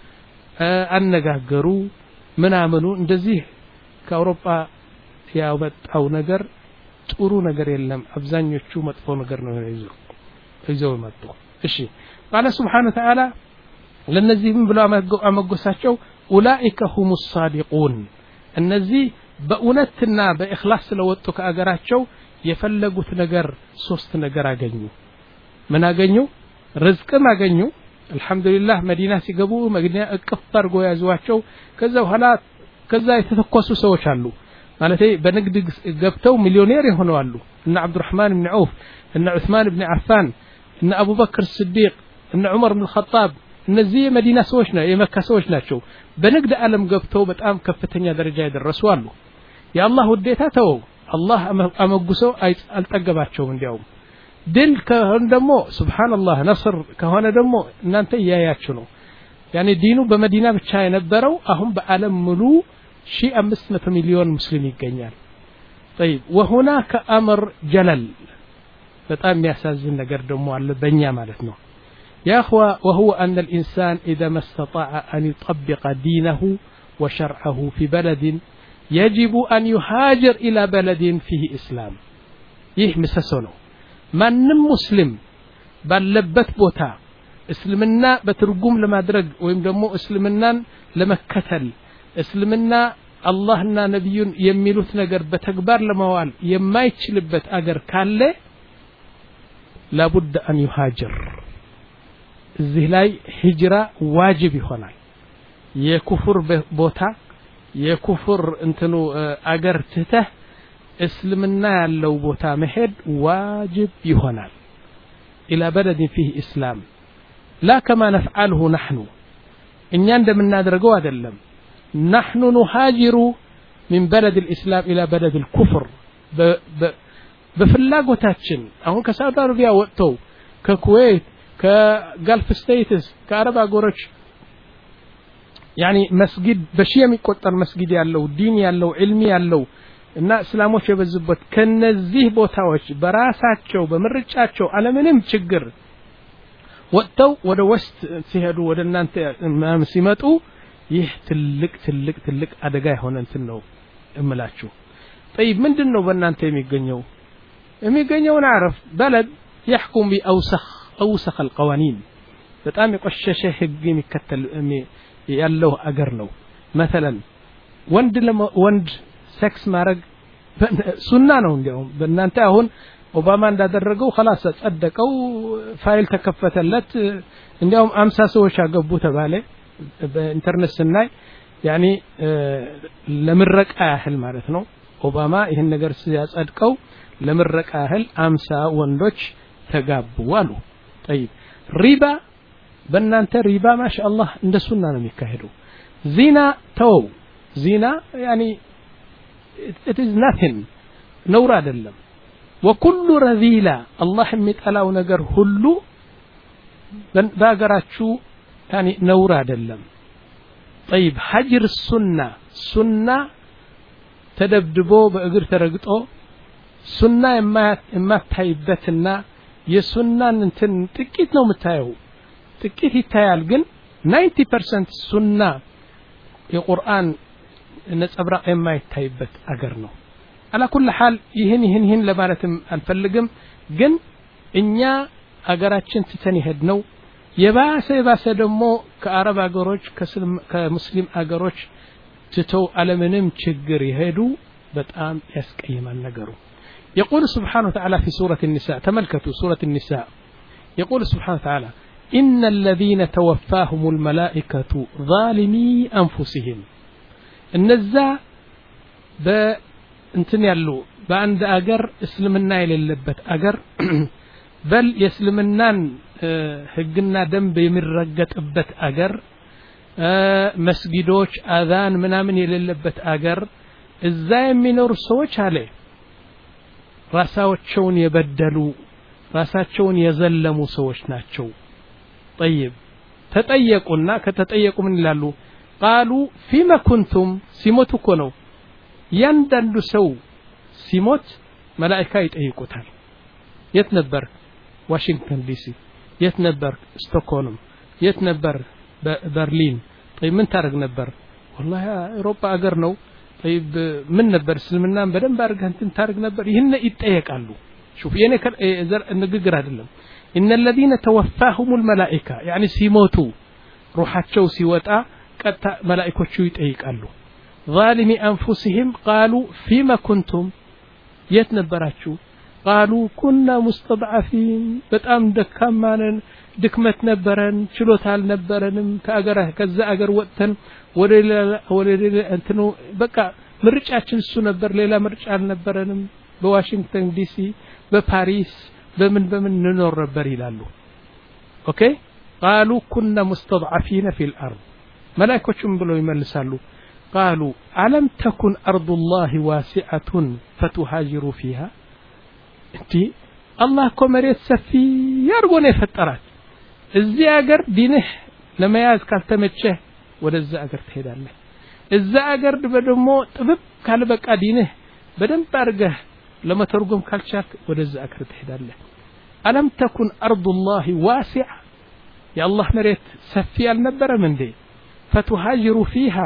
አነጋገሩ ምናምኑ እንደዚህ ከአውሮፓ ያወጣው ነገር ጥሩ ነገር የለም አብዛኞቹ መጥፎ ነገር ነው ይዘው ይዘው መጥቶ እሺ قال سبحانه وتعالى ለነዚህም ብለው አመጎሳቸው ኡላኢከ ሁሙ الصادقون እነዚህ በእውነትና በእخلاص ስለወጡ ከአገራቸው የፈለጉት ነገር ሶስት ነገር አገኙ ምን አገኙ ርዝቅም አገኙ አልহামዱሊላህ መዲና ሲገቡ መዲና እቅፍ አድርጎ ያዟቸው ከዛ በኋላ ከዛ የተተኮሱ ሰዎች አሉ ማለት በንግድ ገብተው ሚሊዮኔር የሆነው አሉ እና አብዱራህማን ኢብኑ ዐውፍ እና ዑስማን ኢብኑ አፋን እና አቡበክር ሲዲቅ እና ዑመር ኢብኑ ኸጣብ እነዚህ መዲና ሰዎች ነው የመካ ሰዎች ናቸው በንግድ ዓለም ገብተው በጣም ከፍተኛ ደረጃ ያደረሱ አሉ ያአላህ ውዴታ ተው አላህ አመጉሰው አልጠገባቸውም እንዲያው ድል ከሆነ ደግሞ ሱብሃንአላህ ነስር ከሆነ ደግሞ እናንተ ያያችሁ ነው ያኔ ዲኑ በመዲና ብቻ የነበረው አሁን በዓለም ሙሉ ሺህ አምስት መቶ ሚሊዮን ሙስሊም ይገኛል طيب وهناك امر جلل በጣም የሚያሳዝን ነገር ደግሞ አለ በእኛ ማለት ነው يا اخوه وهو ان الانسان اذا ما استطاع ان يطبق دينه وشرعه في بلد يجب ان يهاجر الى بلد فيه اسلام ይህ ምሰሶ ነው ማንም ሙስሊም ባለበት ቦታ እስልምና በትርጉም ለማድረግ ወይም ደግሞ እስልምናን ለመከተል እስልምና አላህና ነብዩን የሚሉት ነገር በተግባር ለማዋል የማይችልበት አገር ካለ لابد ان يهاجر እዚህ ላይ ሂጅራ ዋጅብ ይሆናል የኩፍር ቦታ የኩፍር እንትኑ አገር ትተህ እስልምና ያለው ቦታ መሄድ ዋጅብ ይሆናል الى بلد فيه اسلام لا كما نفعله نحن እኛ እንደምናደርገው አይደለም نحن نهاجر من بلد الاسلام الى بلد الكفر በፍላጎታችን አሁን ከሳውዲ አረቢያ ወጥተው ከኩዌት ከጋልፍ ስቴትስ ከአረብ አገሮች يعني መስጊድ በሺ የሚቆጠር መስጊድ ያለው ዲን ያለው ዒልም ያለው እና እስላሞች የበዙበት ከነዚህ ቦታዎች በራሳቸው በመርጫቸው ዓለምንም ችግር ወጥተው ወደ ወስት ሲሄዱ ወደ እናንተ ሲመጡ ይህ ትልቅ ትልቅ ትልቅ አደጋ የሆነ እንትን ነው እምላችሁ طيب ምንድነው በእናንተ የሚገኘው የሚገኘው ናረፍ بلد يحكم بأوسخ أوسخ القوانين በጣም የቆሸሸ ህግ የሚከተል ያለው አገር ነው مثلا ወንድ ወንድ ሴክስ ማድረግ ሱና ነው እንዲያውም በእናንተ አሁን ኦባማ እንዳደረገው خلاص ጸደቀው ፋይል ተከፈተለት እንዲያውም አምሳ ሰዎች አገቡ ተባለ በኢንተርኔት ስናይ يعني ለምረቃ ያህል ማለት ነው ኦባማ ይሄን ነገር ሲያጸድቀው ለምረቃ ያህል አምሳ ወንዶች ተጋቡ አሉ طيب ሪባ በእናንተ ሪባ ማሻአላህ እንደ ሱና ነው የሚካሄደው ዚና ተው ዚና يعني it is nothing ነውር አይደለም وكل رذيلة الله የሚጠላው ነገር ሁሉ በአገራችሁ يعني ነውር አይደለም طيب حجر السنة سنة ተደብድቦ በእግር ተረግጦ ሱና የማታይበትና የሱናን እንትን ጥቂት ነው የምታየው ጥቂት ይታያል ግን ninety percent ሱና የቁርአን ነጸብራቅ የማይታይበት አገር ነው على كل حال ይህን ይህን ይህን ለማለትም አንፈልግም ግን እኛ አገራችን ትተን ይሄድነው የባሰ የባሰ ደግሞ ከአረብ አገሮች ከሙስሊም አገሮች ትተው ዓለምንም ችግር ይሄዱ በጣም ያስቀይማል ነገሩ يقول سبحانه وتعالى في سورة النساء تملكتوا سورة النساء يقول سبحانه وتعالى إن الذين توفاهم الملائكة ظالمي أنفسهم النزا بانتن يالو باند أجر اسلمنا إلى اللبت أجر بل يسلمنان هجنا دم بيمرقت أبت أجر مسجدوش آذان منامن إلى اللبت أجر إزاي منور سوش عليه ራሳቸውን የበደሉ ራሳቸውን የዘለሙ ሰዎች ናቸው طيب ተጠየቁና ከተጠየቁ ምን ይላሉ قالوا فيما كنتم ሲሞቱ እኮ ነው ያንዳንዱ ሰው ሲሞት መላእክት ይጠይቁታል የት ነበር ዋሽንግተን ዲሲ የት ነበር ስቶክሆልም የት ነበር በርሊን طيب ምን ታረግ ነበር والله አውሮፓ አገር ነው طيب من نبر سلمنا بدن بارغ انت تارغ نبر يهن يتيقالو شوف يعني نغغر አይደለም ان الذين توفاهم الملائكه يعني سيموتوا روحቸው ሲወጣ ቀጣ መላእክቶቹ ይጠይቃሉ ظالمي انفسهم قالوا فيما كنتم يتنبراችሁ قالوا كنا مستضعفين በጣም ደካማነን ድክመት ነበረን ችሎታ አልነበረንም ከአገራ ከዛ አገር ወጥተን ወደ ወደ እንትኑ በቃ ምርጫችን እሱ ነበር ሌላ ምርጫ አልነበረንም በዋሽንግተን ዲሲ በፓሪስ በምን በምን እንኖር ነበር ይላሉ ኦኬ قالوا كنا مستضعفين في الارض ملائكቶቹም ብለው ይመልሳሉ قالوا ألم تكن أرض الله واسعة فتهاجروا فيها انت الله كمريت سفي يرغون يفطرات እዚህ አገር ዲንህ ለመያዝ ካልተመቸህ ወደዛ አገር ትሄዳለህ እዛ አገር ደግሞ ጥብብ ካልበቃ ዲንህ በደንብ አርገህ ለመተርጎም ካልቻልክ ወደዛ አገር ትሄዳለህ ألم تكن أرض الله واسعة يا الله مريت سفي አልነበረም እንዴ فتهاجروا فيها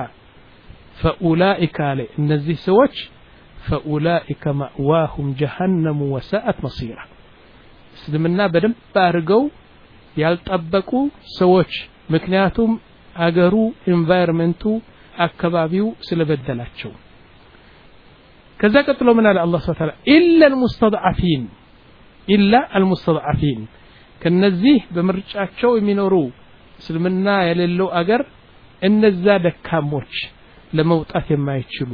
فأولئك عليه እነዚህ ሰዎች فأولئك مأواهم جهنم وساءت مصيرا እስልምና በደንብ አርገው ያልጠበቁ ሰዎች ምክንያቱም አገሩ ኢንቫይሮንመንቱ አካባቢው ስለበደላቸው ከዛ ቀጥሎ ምን አለ አላህ Subhanahu Wa Ta'ala إلا المستضعفين إلا المستضعفين ከነዚህ በምርጫቸው የሚኖሩ እስልምና የሌለው አገር እነዛ ደካሞች ለመውጣት የማይችሉ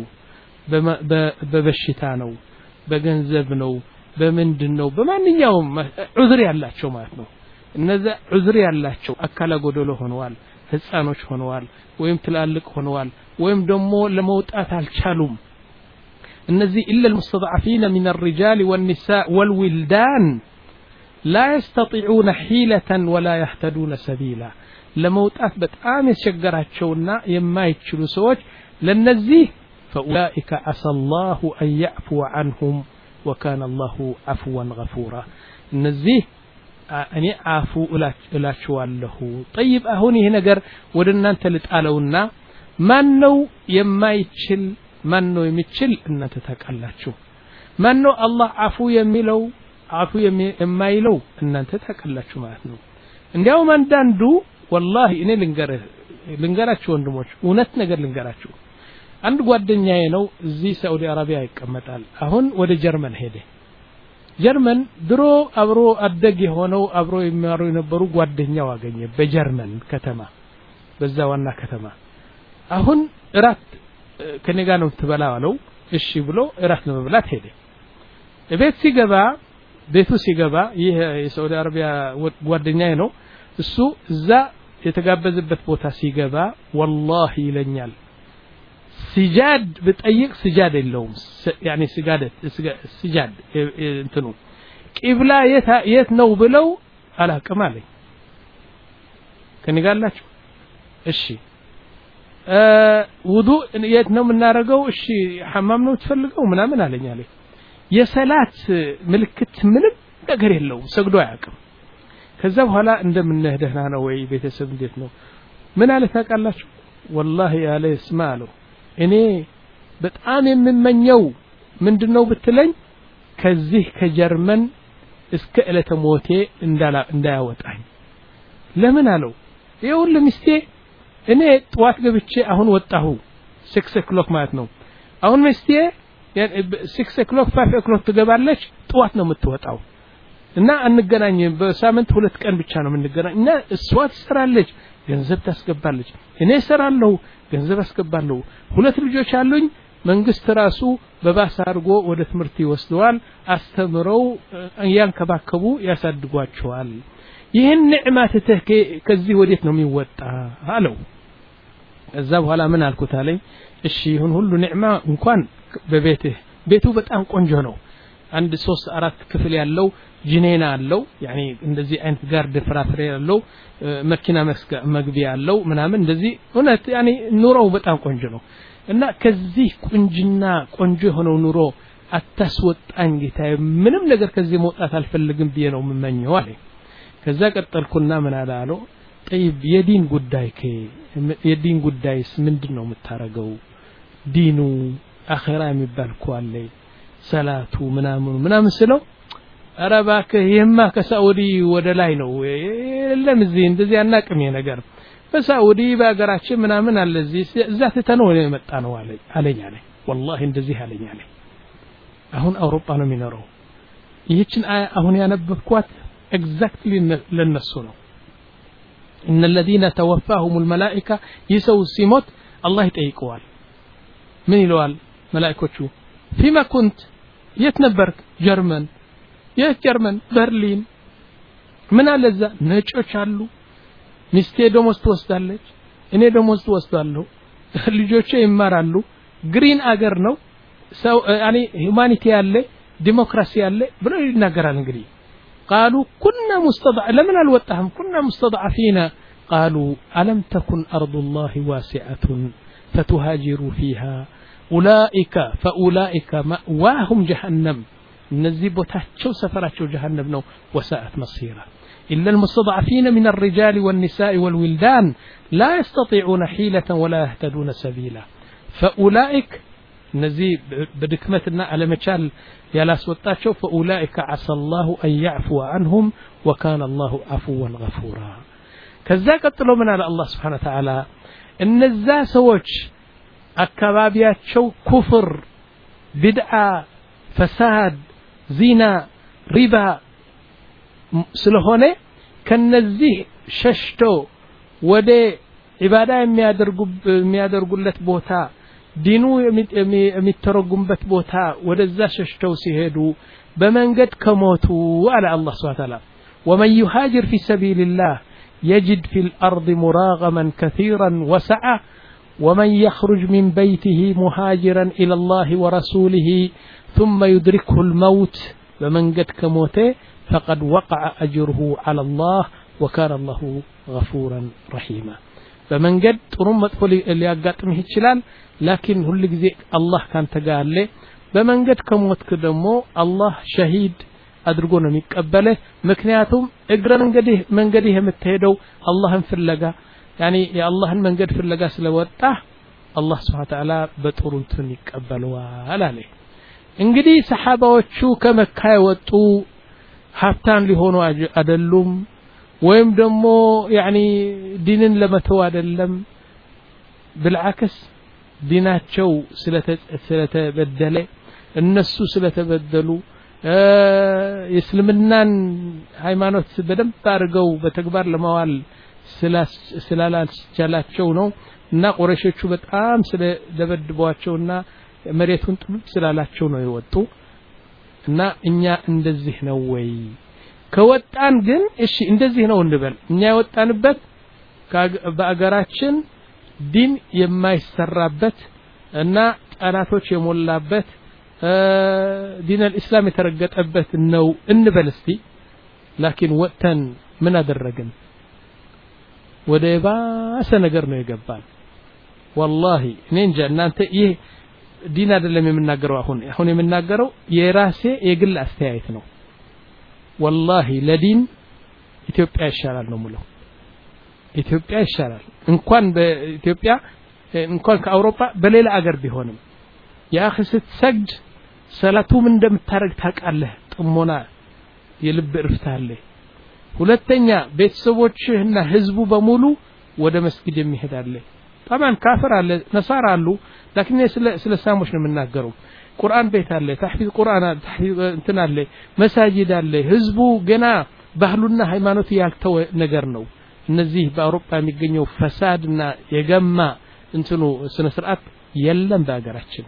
በበሽታ ነው በገንዘብ ነው በምንድነው በማንኛውም ዑዝር ያላቸው ማለት ነው እነዛ ዑዝር ያላቸው አካለ ጎደሎ ሆነዋል ህፃኖች ሆነዋል ወይም ትላልቅ ሆነዋል ወይም ደግሞ ለመውጣት አልቻሉም እነዚህ إلا المستضعفين من الرجال والنساء والولدان لا يستطيعون حيلة ولا يهتدون سبيلا ለመውጣት በጣም ያስቸገራቸውና የማይችሉ ሰዎች ለነዚህ فأولئك عسى الله أن يعفو عنهم وكان الله عفوا غفورا እነዚህ እኔ አፉ እላችኋለሁ طيب አሁን ይሄ ነገር ወደ እናንተ ልጣለውና ማን ነው የማይችል ማን ነው የሚችል እናንተ ታውቃላችሁ ማን ነው አላህ አፉ የሚለው አፉ የማይለው እናንተ ታውቃላችሁ ማለት ነው እንዲያው አንዳንዱ والله እኔ ልንገርህ ልንገራችሁ ወንድሞች እውነት ነገር ልንገራችሁ አንድ ጓደኛዬ ነው እዚህ ሳውዲ አረቢያ ይቀመጣል አሁን ወደ ጀርመን ሄደ ጀርመን ድሮ አብሮ አደግ የሆነው አብሮ የሚያሩ የነበሩ ጓደኛው አገኘ በጀርመን ከተማ በዛ ዋና ከተማ አሁን እራት ከኔ ጋር ነው ትበላው አለው እሺ ብሎ እራት ለመብላት ሄደ ቤት ሲገባ ቤቱ ሲገባ ይሄ የሳውዲ አረቢያ ጓደኛዬ ነው እሱ እዛ የተጋበዘበት ቦታ ሲገባ والله ይለኛል ሲጃድ በጠይቅ ሲጃድ የለውም يعني ሲጋደት ሲጃድ እንትኑ ቂብላ የት ነው ብለው አላቀም አለኝ ከኔ ጋር አላችሁ እሺ ውዱእ የት ነው የምናረገው እሺ ሐማም ነው ትፈልገው ምናምን አለኝ አለኝ የሰላት ምልክት ምንም ነገር የለውም ሰግዶ አያውቅም ከዛ በኋላ እንደምንህ ደህና ነው ወይ ቤተሰብ እንዴት ነው ምን አለ ታውቃላችሁ والله ያለ እስማሉ እኔ በጣም የምመኘው ምንድነው ብትለኝ ከዚህ ከጀርመን እስከ እለተ ሞቴ እንዳላ እንዳያወጣኝ ለምን አለው ይሁን ለሚስቴ እኔ ጧት ገብቼ አሁን ወጣሁ six o'clock ማለት ነው አሁን ሚስቴ six o'clock five o'clock ትገባለች ጧት ነው የምትወጣው እና አንገናኝ በሳምንት ሁለት ቀን ብቻ ነው የምንገናኝ እና እሷ ትሰራለች ገንዘብ ታስገባለች እኔ እሰራለሁ ገንዘብ አስገባለሁ ሁለት ልጆች አሉኝ መንግስት ራሱ በባስ አድርጎ ወደ ትምህርት ይወስደዋል አስተምረው ያንከባከቡ ያሳድጓቸዋል ይህን ንዕማት ተከ ከዚህ ወዴት ነው የሚወጣ አለው እዛ በኋላ ምን አልኩት አለኝ እሺ ይሁን ሁሉ ንዕማ እንኳን በቤትህ ቤቱ በጣም ቆንጆ ነው አንድ ሶስት አራት ክፍል ያለው ጂኔና አለው يعني እንደዚህ አይነት ጋርድ ፍራፍሬ ያለው መኪና መግቢያ ያለው ምናምን እንደዚህ እውነት يعني ኑሮው በጣም ቆንጆ ነው እና ከዚህ ቁንጅና ቆንጆ የሆነው ኑሮ አታስወጣኝ ጌታዬ ምንም ነገር ከዚህ መውጣት አልፈልግም ብዬ ነው የምመኘው አለኝ ከዛ ቀጠልኩና ምን አላለው طيب የዲን ጉዳይ ከ የዲን ጉዳይስ ምንድነው የምታረገው ዲኑ አኺራ የሚባል ኳለ ሰላቱ ምናምን ምናምን ስለው አረባከ ይሄማ ከሳውዲ ወደ ላይ ነው የለም እዚህ እንደዚህ አናቅም ነገር በሳውዲ በአገራችን ምናምን አለ እዚህ እዛ ተተነው ነው የመጣ ነው አለኝ አለኝ አለኝ والله እንደዚህ አለኝ አለኝ አሁን አውሮፓ ነው የሚኖረው ይህችን አሁን ያነበብኳት exactly ለነሱ ነው ان الذين توفاهم الملائكه يسوا سيموت الله يطيقوال من يلوال ملائكوቹ فيما كنت يتنبرك جرمن የት ጀርመን በርሊን ምን አለዛ ነጮች አሉ ሚስቴ ደሞዝ ትወስዳለች እኔ ደሞዝ ትወስዳለሁ ልጆቼ ይማራሉ ግሪን አገር ነው ሰው يعني ሁማኒቲ ያለ ዲሞክራሲ ያለ ብሎ ይናገራል እንግዲህ قالوا كنا مستضع لمن الوطهم كنا مستضعفين قالوا ألم تكن أرض الله واسعة فتهاجروا فيها أولئك فأولئك مأواهم جهنم እነዚህ ቦታቸው ሰፈራቸው جهنم ነው وساءت مصيرا إلا المستضعفين من الرجال والنساء والولدان لا يستطيعون حيلة ولا يهتدون سبيلا فأولئك እነዚህ በድክመትና አለመቻል ያላስወጣቸው فأولئك عسى الله أن يعفو عنهم وكان الله عفوا غفورا ከዛ ቀጥሎ ምን አለ አላህ Subhanahu Wa Ta'ala እነዛ ሰዎች አካባቢያቸው ኩፍር ቢድዓ ፈሳድ ዚና ሪባ ስለሆነ ከነዚህ ሸሽቶ ወደ ኢባዳ የሚያደርጉ የሚያደርጉለት ቦታ ዲኑ የሚተረጉምበት ቦታ ወደዛ ሸሽተው ሲሄዱ በመንገድ ከሞቱ አለ አላህ Subhanahu Wa Ta'ala ومن يهاجر في سبيل الله يجد في الأرض مراغما كثيرا وسعة ومن يخرج من بيته مهاجرا إلى الله ورسوله ثم يدركه الموت ومن قد كموته فقد وقع أجره على الله وكان الله غفورا رحيما فمن قد رمت اللي أقاتمه الشلال لكن هو اللي الله كان تقال له بمن قد كموت كدمو الله شهيد أدرقون ميقبله مكنياتهم اقرن قده من قده متهدو الله انفلقا يعني يا الله من قد فلقا سلوته الله سبحانه وتعالى بطرنتن يقبلوا على እንግዲህ ሰሃባዎቹ ከመካ የወጡ ሀብታም ሊሆኑ አይደሉም ወይም ደግሞ يعني ዲንን ለመተው አይደለም بالعكس ዲናቸው ስለተበደለ እነሱ ስለተበደሉ እስልምናን ሃይማኖት በደንብ አድርገው በተግባር ለማዋል ስላላስቻላቸው ነው እና ቁረሾቹ በጣም ስለደበደቧቸውና መሬቱን ጥብብ ስላላቸው ነው የወጡ እና እኛ እንደዚህ ነው ወይ ከወጣን ግን እሺ እንደዚህ ነው እንበል እኛ የወጣንበት በአገራችን ዲን የማይሰራበት እና ጠላቶች የሞላበት ዲን الاسلام የተረገጠበት ነው እንበል እስቲ ላኪን ወጥተን ምን አደረግን ወደ ባሰ ነገር ነው የገባን والله እኔ እንጃ እናንተ ይሄ ዲን አይደለም የምናገረው አሁን አሁን የምናገረው የራሴ የግል አስተያየት ነው والله ለዲን ኢትዮጵያ ይሻላል ነው ሙሉ ኢትዮጵያ ይሻላል እንኳን በኢትዮጵያ እንኳን ከአውሮፓ በሌላ አገር ቢሆንም ያኺ ስትሰግድ ሰላቱ ምን እንደምታረግ ታውቃለህ ጥሞና የልብ እርፍታለ ሁለተኛ ቤተሰቦችህና ህዝቡ በሙሉ ወደ መስጊድ የሚሄዳለ طبعا ካፍር አለ ነሳራ አሉ لكن ስለ ስለ ሳሞች ነው የምናገረው ቁርአን ቤት አለ ተህፊዝ ቁርአን ተህፊዝ እንትን አለ መሳጂድ አለ ህዝቡ ገና ባህሉና ሃይማኖቱ ያልተወ ነገር ነው እነዚህ በአውሮፓ የሚገኘው ፈሳድና የገማ እንትኑ ስነ ስርዓት የለም በአገራችን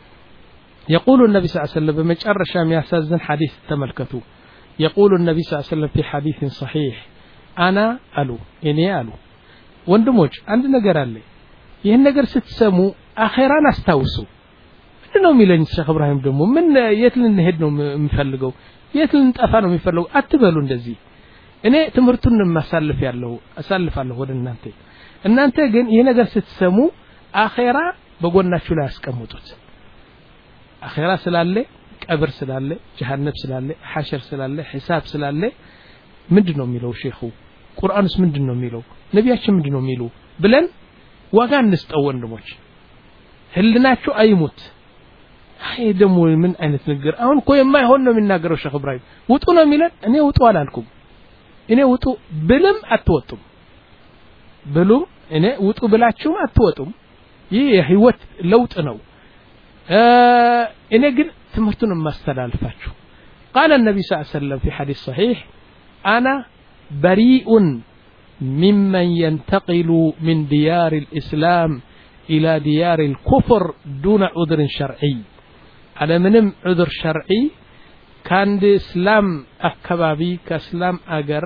يقول النبي صلى الله عليه وسلم بمجرش ياسزن حديث تملكتو يقول النبي صلى الله عليه وسلم في حديث صحيح انا الو اني الو ወንድሞች አንድ ነገር አለ ይሄን ነገር ስትሰሙ አኺራን አስተውሱ ምንድነው የሚለኝ ሼክ ኢብራሂም ደግሞ ምን የት ልንሄድ ነው የምፈልገው የት ልንጠፋ ነው የሚፈልገው አትበሉ እንደዚህ እኔ ትምርቱን ማሳለፍ ያለው አሳልፋለሁ ወደ እናንተ እናንተ ግን ይሄ ነገር ስትሰሙ አኺራ በጎናችሁ ላይ አስቀምጡት አኺራ ስላለ ቀብር ስላለ ጀሃነም ስላለ ሐሸር ስላለ ሒሳብ ስላለ ምንድነው የሚለው ሼኹ ቁርአንስ ምንድነው የሚለው ነቢያችን ምንድነው የሚሉ ብለን ዋጋ እንስጠው ወንድሞች ህልናችሁ አይሙት አይ ደሞ ምን አይነት ነገር አሁን እኮ የማይሆን ነው የሚናገረው ሼክ ኢብራሂም ውጡ ነው የሚለን እኔ ውጡ አላልኩም እኔ ውጡ ብለም አትወጡም ብሉም እኔ ውጡ ብላችሁ አትወጡም ይሄ የህይወት ለውጥ ነው እኔ ግን ትምህርቱን ማስተላልፋችሁ قال النبي صلى الله عليه وسلم في حديث صحيح انا بريء ممن ينتقل من ديار الإسلام إلى ديار الكفر دون عذر شرعي على منم عذر شرعي كان دي اسلام اكبابي كاسلام اجر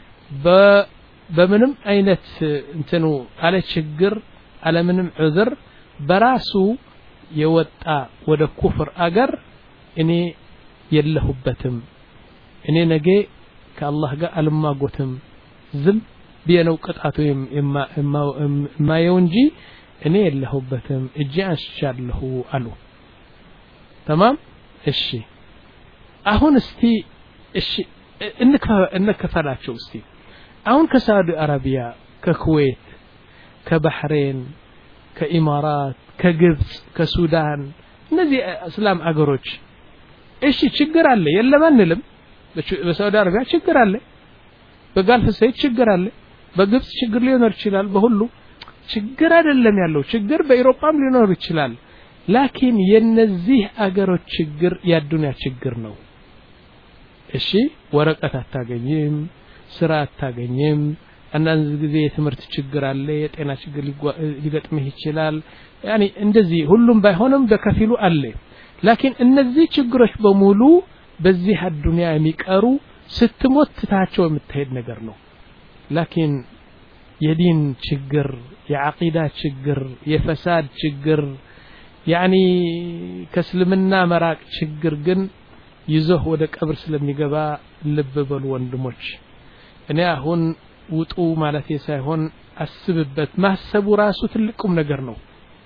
بمنم اينت انتنو على شجر على منم عذر براسو يوطا ወደ ኩፍር አገር እኔ የለሁበትም እኔ ነገ ከአላህ ጋር አልማጎትም ዝም ቢየነው ቅጣቱ የማየው እንጂ እኔ የለሁበትም እጄ አንስቻለሁ አሉ تمام እሺ አሁን እስቲ እሺ እንከፈላቸው እስቲ አሁን ከሳውዲ አረቢያ ከኩዌት ከባህሬን ከኢማራት ከግብጽ ከሱዳን እነዚህ እስላም አገሮች እሺ ችግር አለ የለም አንልም በሳውዲ አረቢያ ችግር አለ በጋልፍ ሰይድ ችግር አለ በግብጽ ችግር ሊኖር ይችላል በሁሉ ችግር አይደለም ያለው ችግር በአውሮፓም ሊኖር ይችላል ላኪን የነዚህ አገሮች ችግር ያዱንያ ችግር ነው እሺ ወረቀት አታገኝም ስራ አታገኝም አንዳንድ ጊዜ የትምህርት ችግር አለ የጤና ችግር ሊገጥምህ ይችላል ያኒ እንደዚህ ሁሉም ባይሆንም በከፊሉ አለ ላኪን እነዚህ ችግሮች በሙሉ በዚህ አዱንያ የሚቀሩ ስትሞት ታቸው የምትሄድ ነገር ነው ላኪን የዲን ችግር የዓቂዳ ችግር የፈሳድ ችግር ያኒ ከስልምና መራቅ ችግር ግን ይዘው ወደ ቀብር ስለሚገባ ልብ በሉ ወንድሞች እኔ አሁን ውጡ ማለት ሳይሆን አስብበት ማሰቡ ራሱ ትልቁም ነገር ነው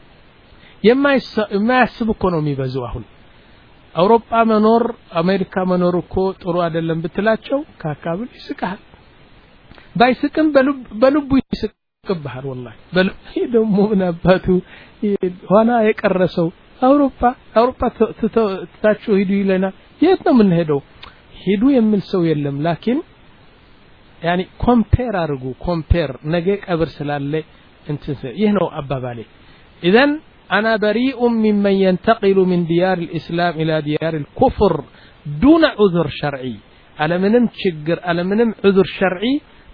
የማያስብ እኮ ነው የሚበዛው አሁን አውሮፓ መኖር አሜሪካ መኖር እኮ ጥሩ አይደለም ብትላቸው ካካብል ይስቃል ባይስቅም በልቡ ይስቅብሃል والله በልቡ ደግሞ ምን አባቱ ሆና የቀረሰው አውሮፓ አውሮፓ ተታችሁ ሂዱ ይለና የት ነው ምን ሄደው ሂዱ የሚል ሰው የለም ላኪን يعني compare አርጉ compare ነገ ቀብር ስላለ እንትን ይሄ ነው አባባሌ اذا انا بريء ممن ينتقل من ديار الاسلام الى ديار الكفر دون عذر شرعي على منم ችግር على منم عذر شرعي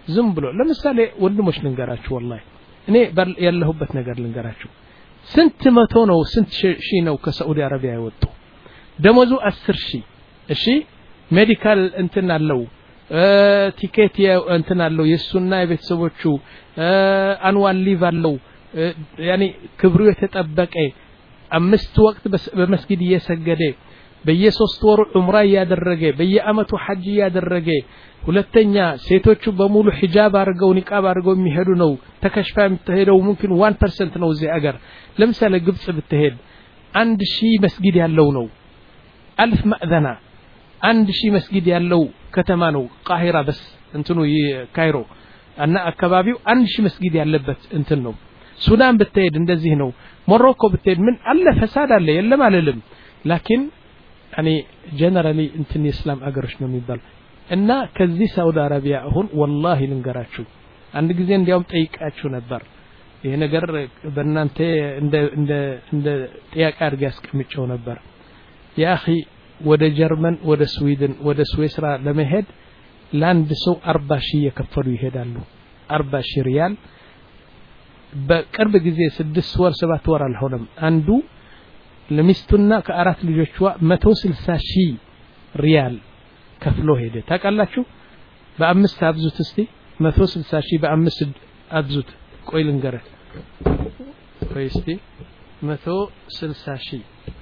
ዝም ብሎ ለምሳሌ ወንድሞች ልንገራችሁ والله እኔ ያለሁበት ነገር ልንገራችሁ ስንት መቶ ነው ስንት ሺህ ነው ከሳዑዲ አረቢያ የወጡ ደሞዙ አስር ሺህ እሺ ሜዲካል እንትን አለው ቲኬት እንትን አለው የሱና የቤተሰቦቹ አንዋል ሊቭ አለው ያኒ ክብሩ የተጠበቀ አምስት ወቅት በመስጊድ እየሰገደ በየሶስት ወሩ ዑምራ ያደረገ በየአመቱ ሐጅ ያደረገ ሁለተኛ ሴቶቹ በሙሉ ሒጃብ አድርገው ኒቃብ አድርገው የሚሄዱ ነው ተከሽፋ የምትሄደው ሙምኪን ዋን ፐርሰንት ነው እዚህ አገር ለምሳሌ ግብጽ ብትሄድ አንድ ሺህ መስጊድ ያለው ነው አልፍ ማዕዘና አንድ ሺህ መስጊድ ያለው ከተማ ነው ቃሂራ በስ እንትኑ ካይሮ እና አካባቢው አንድ ሺህ መስጊድ ያለበት እንትን ነው ሱዳን ብትሄድ እንደዚህ ነው ሞሮኮ ብትሄድ ምን አለ ፈሳድ አለ የለም አይደለም ላኪን يعني generally እንትን የእስላም አገሮች ነው የሚባል እና ከዚህ ሳውዲ አረቢያ አሁን والله ልንገራችሁ አንድ ጊዜ እንዲያውም ጠይቃችሁ ነበር ይሄ ነገር በእናንተ እንደ እንደ እንደ ጥያቄ አድርጌ አስቀምጬው ነበር ያ اخي ወደ ጀርመን ወደ ስዊድን ወደ ስዊስራ ለመሄድ ለአንድ ሰው አርባ ሺህ የከፈሉ ይሄዳሉ አርባ ሺህ ሪያል በቅርብ ጊዜ ስድስት ወር ሰባት ወር አልሆነም አንዱ ለሚስቱና ከአራት ልጆቿ መቶ ስልሳ ሺህ ሪያል ከፍሎ ሄደ ታውቃላችሁ በአምስት አብዙት እስቲ መቶ ስልሳ ሺህ በአምስት አብዙት ቆይ ልንገርህ ቆይ እስቲ መቶ ስልሳ ሺህ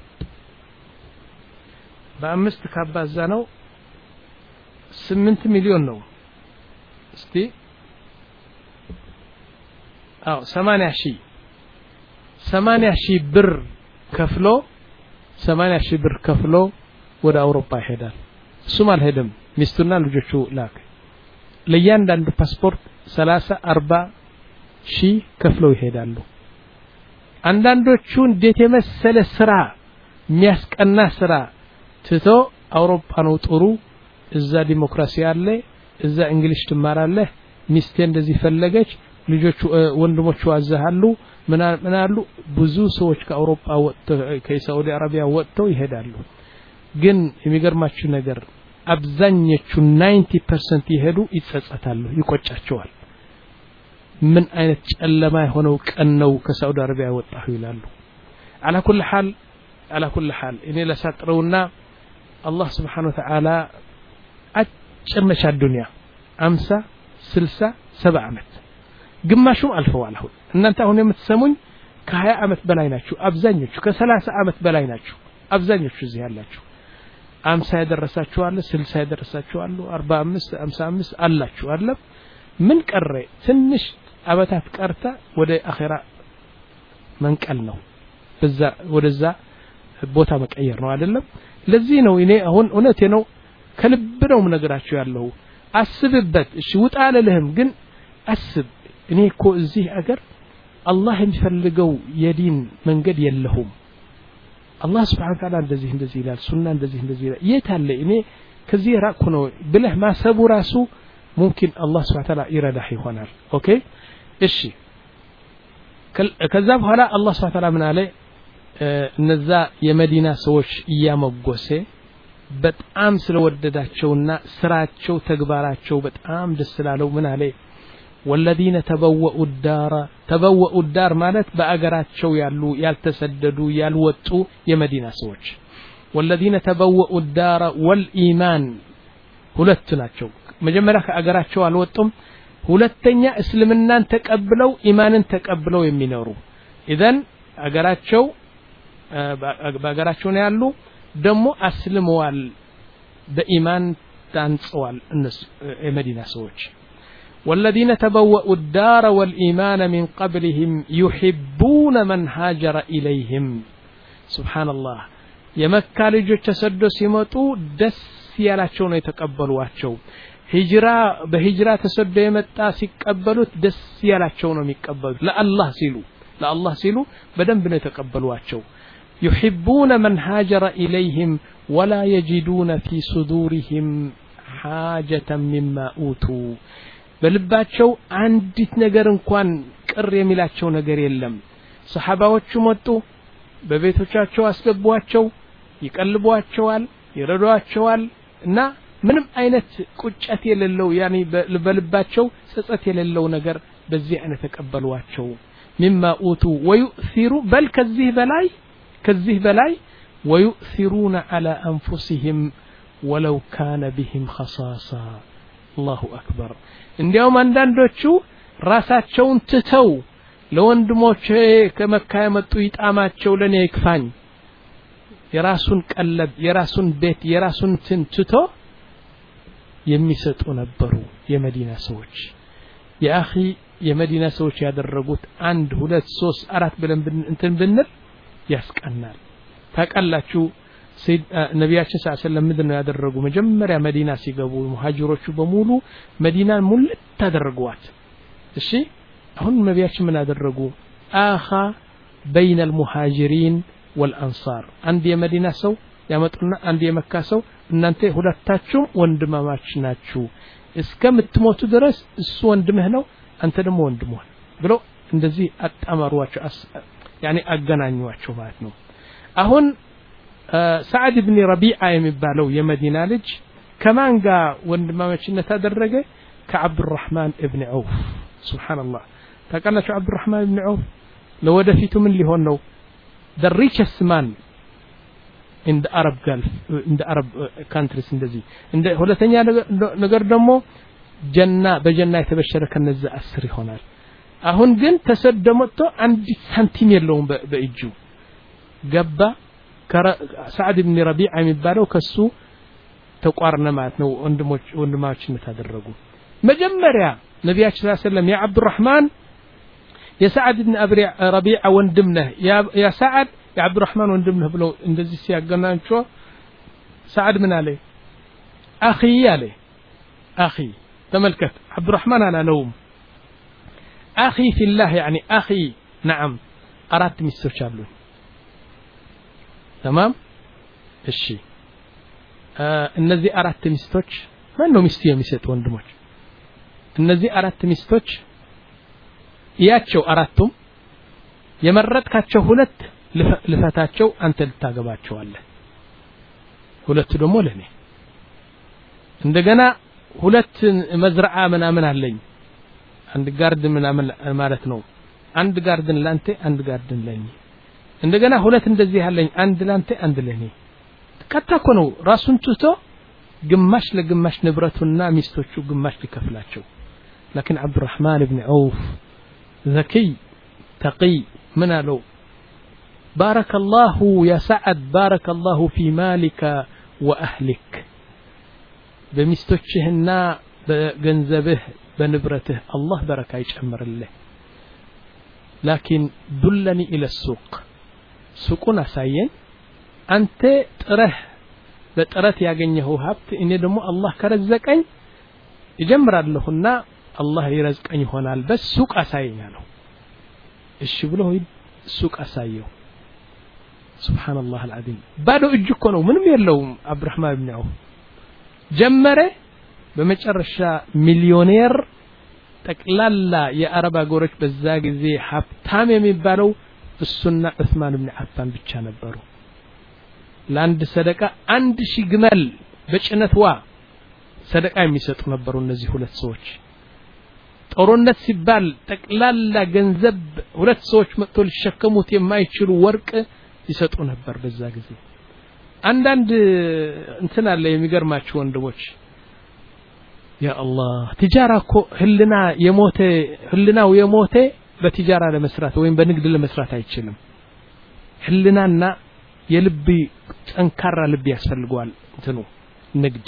በአምስት ካባዛ ነው ስምንት ሚሊዮን ነው እስቲ አው ሰማንያ ሺህ ሰማንያ ሺህ ብር ከፍሎ ሰማንያ ሺህ ብር ከፍሎ ወደ አውሮፓ ይሄዳል እሱም አልሄደም ሚስቱና ልጆቹ ላክ ለያንዳንዱ ፓስፖርት ሰላሳ አርባ ሺህ ከፍለው ይሄዳሉ አንዳንዶቹ እንዴት የመሰለ ስራ የሚያስቀና ስራ ትቶ አውሮፓ ነው ጥሩ እዛ ዲሞክራሲ አለ እዛ እንግሊዝ ትማራለህ ሚስቴ እንደዚህ ፈለገች ልጆቹ ወንድሞቹ አዘሃሉ ምናሉ ብዙ ሰዎች ከአውሮፓ ወጥተው ከሳዑዲ አረቢያ ወጥተው ይሄዳሉ ግን የሚገርማችሁ ነገር አብዛኞቹ ninety percent ይሄዱ ይጸጸታሉ ይቆጫቸዋል ምን አይነት ጨለማ የሆነው ቀን ነው ከሳዑዲ አረቢያ ወጣሁ ይላሉ على كل حال على كل حال እኔ ለሳጥረውና አላህ Subhanahu Wa Ta'ala አጭርነሽ الدنيا አምሳ ስልሳ ሰባ አመት ግማሹም አልፈዋል አሁን እናንተ አሁን የምትሰሙኝ ከ20 አመት በላይ ናችሁ አብዛኞቹ ከ30 አመት በላይ ናችሁ አብዛኞቹ እዚህ ያላችሁ አምሳ ያደረሳችሁ አለ ስልሳ ያደረሳችሁ አሉ አርባ አምስት ሃምሳ አምስት አላችሁ አለ ምን ቀረ ትንሽ አመታት ቀርታ ወደ አኺራ መንቀል ነው በዛ ወደዛ ቦታ መቀየር ነው አይደለም ለዚህ ነው እኔ አሁን እውነቴ ነው ከልብ ነው ነገራችሁ ያለው አስብበት እሺ ውጣ አለልህም ግን አስብ እኔ እኮ እዚህ አገር አላህ የሚፈልገው የዲን መንገድ የለሁም አላህ Subhanahu Wa Ta'ala እንደዚህ እንደዚህ ይላል ሱና እንደዚህ እንደዚህ ይላል የታለ እኔ ከዚህ ራቁ ነው ብለህ ማሰቡ ራሱ ممكن الله سبحانه وتعالى ይረዳህ ይሆናል ኦኬ እሺ ከዛ በኋላ አላህ Subhanahu Wa Ta'ala ምን አለ እነዛ የመዲና ሰዎች እያመጎሰ በጣም ስለወደዳቸውና ስራቸው ተግባራቸው በጣም ደስ ስላለው ምን አለ والذين تبوؤوا الدار تبوؤوا الدار ማለት በአገራቸው ያሉ ያልተሰደዱ ያልወጡ የመዲና ሰዎች والذين تبوؤوا الدار والإيمان ሁለት ናቸው መጀመሪያ ከአገራቸው አልወጡም ሁለተኛ እስልምናን ተቀብለው ኢማንን ተቀብለው የሚኖሩ ኢዘን አገራቸው በአገራቸው ነው ያሉ ደግሞ አስልመዋል በኢማን ታንጸዋል እነሱ የመዲና ሰዎች والذين تبوؤوا الدار والإيمان من قبلهم يحبون من هاجر إليهم سبحان الله የመካ ልጆች ተሰደው ሲመጡ ደስ ያላቸው ነው የተቀበሏቸው ሂጅራ በሂጅራ ተሰደው የመጣ ሲቀበሉት ደስ ያላቸው ነው የሚቀበሉት ለአላህ ሲሉ ለአላህ ሲሉ በደንብ ነው የተቀበሏቸው يحبون من هاجر إليهم ولا يجدون في صدورهم حاجة مما أوتوا በልባቸው አንዲት ነገር እንኳን ቅር የሚላቸው ነገር የለም ሰሃባዎቹ መጡ በቤቶቻቸው አስገቧቸው ይቀልቧቸዋል ይረዷቸዋል እና ምንም አይነት ቁጭት የሌለው ያኒ በልባቸው ጸጸት የሌለው ነገር በዚህ አይነት ተቀበሏቸው مما اوتوا ويؤثروا بل كذه بلاي كذه بلاي ويؤثرون على انفسهم ولو كان بهم خصاصة الله اكبر እንዲያውም አንዳንዶቹ ራሳቸውን ትተው ለወንድሞቼ ከመካ የመጡ ይጣማቸው ለኔ ይክፋኝ የራሱን ቀለብ የራሱን ቤት የራሱን ትንትቶ የሚሰጡ ነበሩ የመዲና ሰዎች ያኺ የመዲና ሰዎች ያደረጉት አንድ ሁለት ሶስት አራት ብለን እንትን ብንል ያስቀናል ታቃላችሁ ሰይድ ነብያችን ሰለላሁ ዐለይሂ ወሰለም ምንድነው ያደረጉ መጀመሪያ መዲና ሲገቡ ሙሃጅሮቹ በሙሉ መዲናን ሙልት ታደረጓት እሺ አሁን ነብያችን ምን ያደረጉ አኻ بين المهاجرين والانصار አንድ የመዲና ሰው ያመጡና አንድ የመካ ሰው እናንተ ሁለታችሁም ወንድማማች ናችሁ እስከምትሞቱ ድረስ እሱ ወንድምህ ነው አንተ ደግሞ ወንድምህ ብሎ እንደዚህ አጣማሯቸው يعني አገናኙዋቸው ማለት ነው አሁን سعد بن ربيعة የሚባለው የመዲና ልጅ ከማን ጋር ወንድማማችነት አደረገ ከعبد الرحمن ابن عوف سبحان الله ታውቃላችሁ عبد الرحمن ابن عوف ለወደፊቱ ምን ሊሆን ነው the richest man in the Arab Gulf in the Arab countries እንደዚህ እንደ ሁለተኛ ነገር ደግሞ ጀና በጀና የተበሸረ ከነዛ አስር ይሆናል አሁን ግን ተሰደመጥቶ አንድ ሳንቲም የለውም በእጁ ገባ سعد بن ربيعة የሚባለው ከሱ ተቋርነ ማለት ነው ወንድሞች ወንድማችነት አደረጉ መጀመሪያ ነብያችን ሰለላሁ ዐለይሂ ወሰለም ያ عبد الرحمن يا سعد بن ربيعة ወንድምነህ يا سعد يا عبد الرحمن ወንድምነህ ብለው እንደዚህ ሲያገናኙቸው سعد من عليه اخي عليه اخي تملكت عبد الرحمن على لوم اخي في الله يعني اخي نعم አራት ሚስቶች አሉኝ تمام እሺ እነዚህ አራት ሚስቶች ማን ነው ሚስት የሚሰጥ ወንድሞች እነዚህ አራት ሚስቶች ያቸው አራቱም የመረጥካቸው ሁለት ልፈታቸው አንተ ልታገባቸው አለ ሁለቱ ደግሞ ለኔ እንደገና ሁለት መዝራዓ ምናምን አለኝ አንድ ጋርድ ምናምን ማለት ነው አንድ ጋርድን ላንተ አንድ ጋርድን ለኔ እንደገና ሁለት እንደዚህ ያለኝ አንድ ላንተ አንድ ለኔ ከተኮ ነው ራሱን ትቶ ግማሽ ለግማሽ ንብረቱና ሚስቶቹ ግማሽ ሊከፍላቸው لكن عبد الرحمن بن عوف ذكي تقي منالو بارك الله يا سعد بارك الله في مالك وأهلك بمستوچهنا بغنزبه بنبرته الله بركة يجمر الله لكن دلني إلى السوق سوقنا ساين أنت تره بترت ያገኘው ሀብት እኔ ደግሞ አላህ ከረዘቀኝ ይጀምራል ለሁና አላህ ይረዝቀኝ ይሆናል በስ ሱቅ አሳየኛለሁ እሺ ብሎ ሱቅ አሳየው سبحان الله العظيم ባዶ እጅ እኮ ነው ምንም የለውም عبد الرحمن بن عوف ጀመረ በመጨረሻ ሚሊዮኔር ጠቅላላ የአረብ አገሮች በዛ ጊዜ ሀብታም የሚባለው እሱና ዑስማን ብን አፋን ብቻ ነበሩ ለአንድ ሰደቃ አንድ ሺህ ግመል በጭነትዋ ሰደቃ የሚሰጡ ነበሩ እነዚህ ሁለት ሰዎች ጦርነት ሲባል ጠቅላላ ገንዘብ ሁለት ሰዎች መጥቶ ሊሸከሙት የማይችሉ ወርቅ ይሰጡ ነበር በዛ ጊዜ አንዳንድ እንትን አለ የሚገርማችሁ ወንድሞች ያ አላህ ትጃራ እኮ ህልና የሞተ ህልናው የሞተ በትጃራ ለመስራት ወይም በንግድ ለመስራት አይችልም ህልናና የልብ ጠንካራ ልብ ያስፈልገዋል እንትኑ ንግድ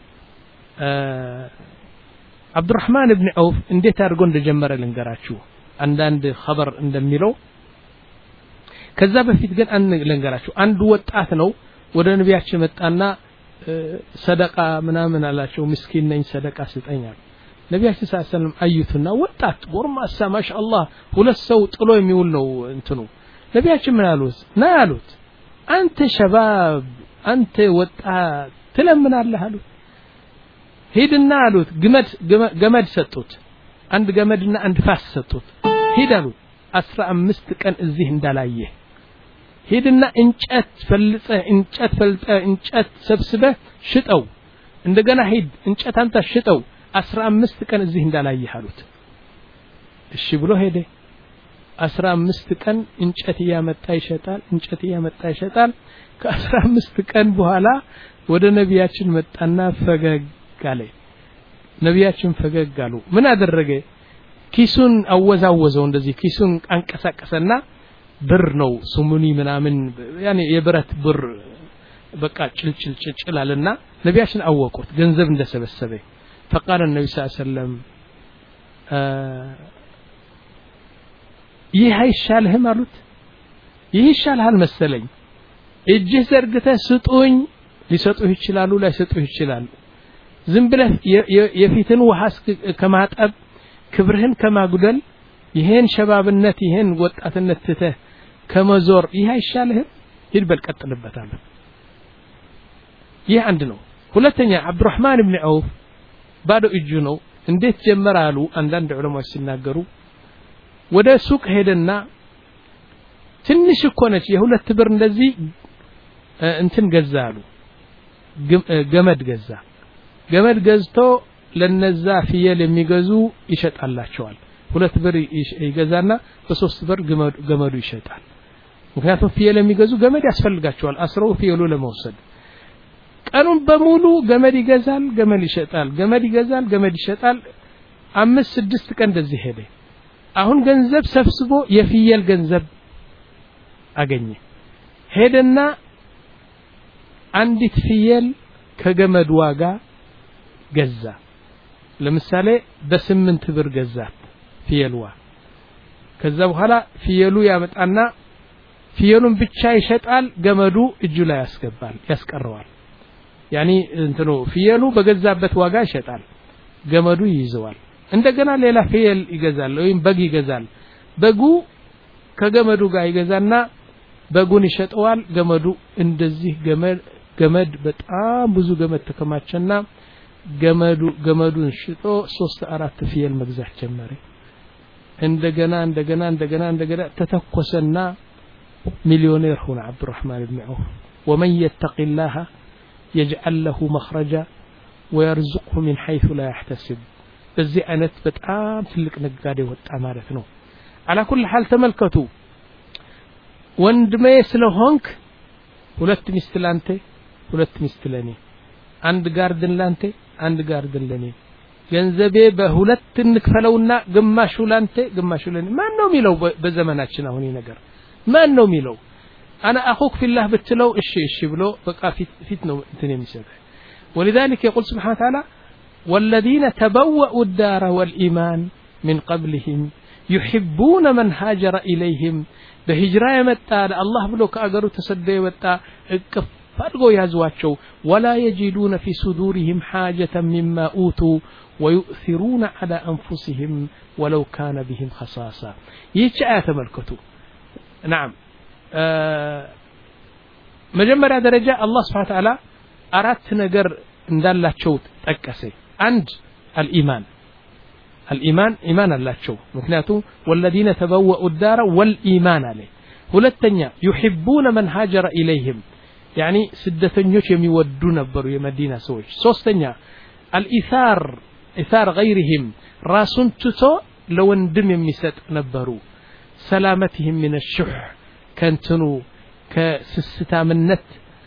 عبد الرحمن بن عوف እንዴት አድርጎ እንደጀመረ ልንገራችሁ አንዳንድ خبر እንደሚለው ከዛ በፊት ግን አንድ ልንገራችሁ አንድ ወጣት ነው ወደ ነብያችን መጣና ሰደቃ ምናምን አላቸው ምስኪን ነኝ ሰደቃ ስጠኛል ነብያችን ሰለላሁ ዐለይሂ ወሰለም አዩትና ወጣት ጎርማሳ ማሻአላህ ሁለት ሰው ጥሎ የሚውል ነው እንትኑ ነብያችን ምን አሉት ና አሉት አንተ ሸባብ አንተ ወጣት ትለምናለህ አሉት ሄድና አሉት ገመድ ገመድ ሰጡት አንድ ገመድና አንድ ፋስ ሰጡት ሄድ አሉት አስራ አምስት ቀን እዚህ እንዳላየ ሄድና እንጨት ፈልጸ እንጨት ፈልጠ እንጨት ሰብስበ ሽጠው እንደገና ሂድ እንጨት አንተ ሽጠው አስራ አምስት ቀን እዚህ እንዳላየህ አሉት እሺ ብሎ ሄደ አስራ አምስት ቀን እንጨት ያመጣ ይሸጣል እንጨት ያመጣ ይሸጣል ከአስራ አምስት ቀን በኋላ ወደ ነቢያችን መጣና ፈገግ አለ ነቢያችን ፈገግ አሉ ምን አደረገ ኪሱን አወዛወዘው እንደዚህ ኪሱን አንቀሳቀሰና ብር ነው ሱሙኒ ምናምን ያኔ የብረት ብር በቃ ጭልጭል ጭልጭላልና ነቢያችን አወቁት ገንዘብ እንደሰበሰበ فقال النبي صلى الله عليه وسلم ይህ አይሻልህም አሉት ይህ ይሻልሃል መሰለኝ እጅህ ዘርግተህ ስጡኝ ሊሰጡህ ይችላሉ ላይሰጡህ ይችላሉ ዝም ብለህ የፊትን ውሃ ከማጠብ ክብርህን ከማጉደል ይሄን ሸባብነት ይሄን ወጣትነት ትተህ ከመዞር ይህ አይሻልህም ሂድ በል ቀጥልበታል ይህ አንድ ነው ሁለተኛ አብዱራህማን ኢብኑ ዐውፍ ባዶ እጁ ነው እንዴት ጀመረ አሉ አንዳንድ ዑለማዎች ሲናገሩ ወደ ሱቅ ሄደና ትንሽ እኮ ነች የሁለት ብር እንደዚህ እንትን ገዛ አሉ ገመድ ገዛ ገመድ ገዝቶ ለነዛ ፍየል የሚገዙ ይሸጣላቸዋል ሁለት ብር ይገዛና በሶስት ብር ገመዱ ይሸጣል ምክንያቱም ፍየል የሚገዙ ገመድ ያስፈልጋቸዋል አስረው ፍየሉ ለመውሰድ ቀኑን በሙሉ ገመድ ይገዛል ገመድ ይሸጣል ገመድ ይገዛል ገመድ ይሸጣል አምስት ስድስት ቀን እንደዚህ ሄደ አሁን ገንዘብ ሰብስቦ የፍየል ገንዘብ አገኘ ሄደና አንዲት ፍየል ከገመድ ዋጋ ገዛ ለምሳሌ በስምንት ብር ገዛት ፍየልዋ ከዛ በኋላ ፍየሉ ያመጣና ፍየሉን ብቻ ይሸጣል ገመዱ እጁ ላይ ያስገባል ያስቀረዋል ያኒ እንትኑ ፍየሉ በገዛበት ዋጋ ይሸጣል ገመዱ ይይዘዋል እንደገና ሌላ ፍየል ይገዛል ወይም በግ ይገዛል በጉ ከገመዱ ጋር ይገዛና በጉን ይሸጠዋል ገመዱ እንደዚህ ገመድ ገመድ በጣም ብዙ ገመድ ተከማቸና ገመዱ ገመዱን ሽጦ ሶስት አራት ፍየል መግዛት ጀመረ እንደገና እንደገና እንደገና እንደገና ተተኮሰና ሚሊዮኔር ሆነ አብዱራህማን ኢብኑ ዐውፍ ومن يتق الله يجعل له مخرجا ويرزقه من حيث لا يحتسب በዚህ አይነት በጣም ትልቅ ነጋዴ ወጣ ማለት ነው على كل حال ተመልከቱ ወንድሜ ስለሆንክ ሁለት ሚስት ላንተ ሁለት ሚስት ለኔ አንድ ጋርድን ላንተ አንድ ጋርድን ለኔ ገንዘቤ በሁለት እንክፈለውና ግማሹ ላንተ ግማሹ ለኔ ማን ነው የሚለው በዘመናችን አሁን ይሄ ነገር ማን ነው የሚለው انا اخوك في الله بتلو እሺ እሺ ብሎ በቃ ፊት ፊት ነው እንትን የሚሰጠው ولذلك يقول سبحانه وتعالى والذين تبوأوا الدار والإيمان من قبلهم يحبون من هاجر إليهم بهجرة يمتى الله بلو كأجر تسدي وتا فرقوا يزواجوا ولا يجدون في صدورهم حاجة مما أوتوا ويؤثرون على أنفسهم ولو كان بهم خصاصة يتشاء تملكتوا نعم آه مجمّر درجة الله سبحانه وتعالى أردت نجر ندلّا شوت تكسي عند الإيمان الإيمان إيمان الله شو مكناته والذين تبوأوا الدار والإيمان عليه ولتنيا يحبون من هاجر إليهم يعني سدتنيوش يمودون برو يمدينة سويش سوستنيا الإثار إثار غيرهم راسون تتو لو اندم يمسات نبرو سلامتهم من الشح كنتنو كسستامنت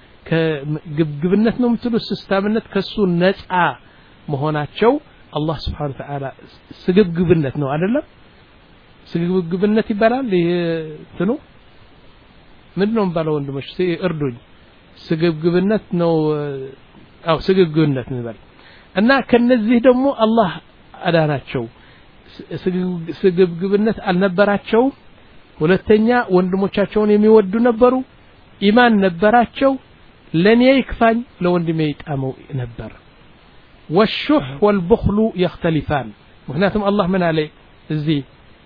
كجبجبنت نوم تلو سستامنت كسو نزعة مهوناتشو الله سبحانه وتعالى سجبجبنت نو عدلم سجبجبنت يبالال تنو منهم بالو اندمش سي اردوج سجبجبنت نو أو سجبجبنت نبال أنا كنزيه دمو الله أداناتشو سجبجبنت النبراتشو ሁለተኛ ወንድሞቻቸውን የሚወዱ ነበሩ ኢማን ነበራቸው ለኔ ይክፋኝ ለወንድሜ ይጣመው ነበር والشح والبخل يختلفان ምክንያቱም አላህ ምን አለ እዚህ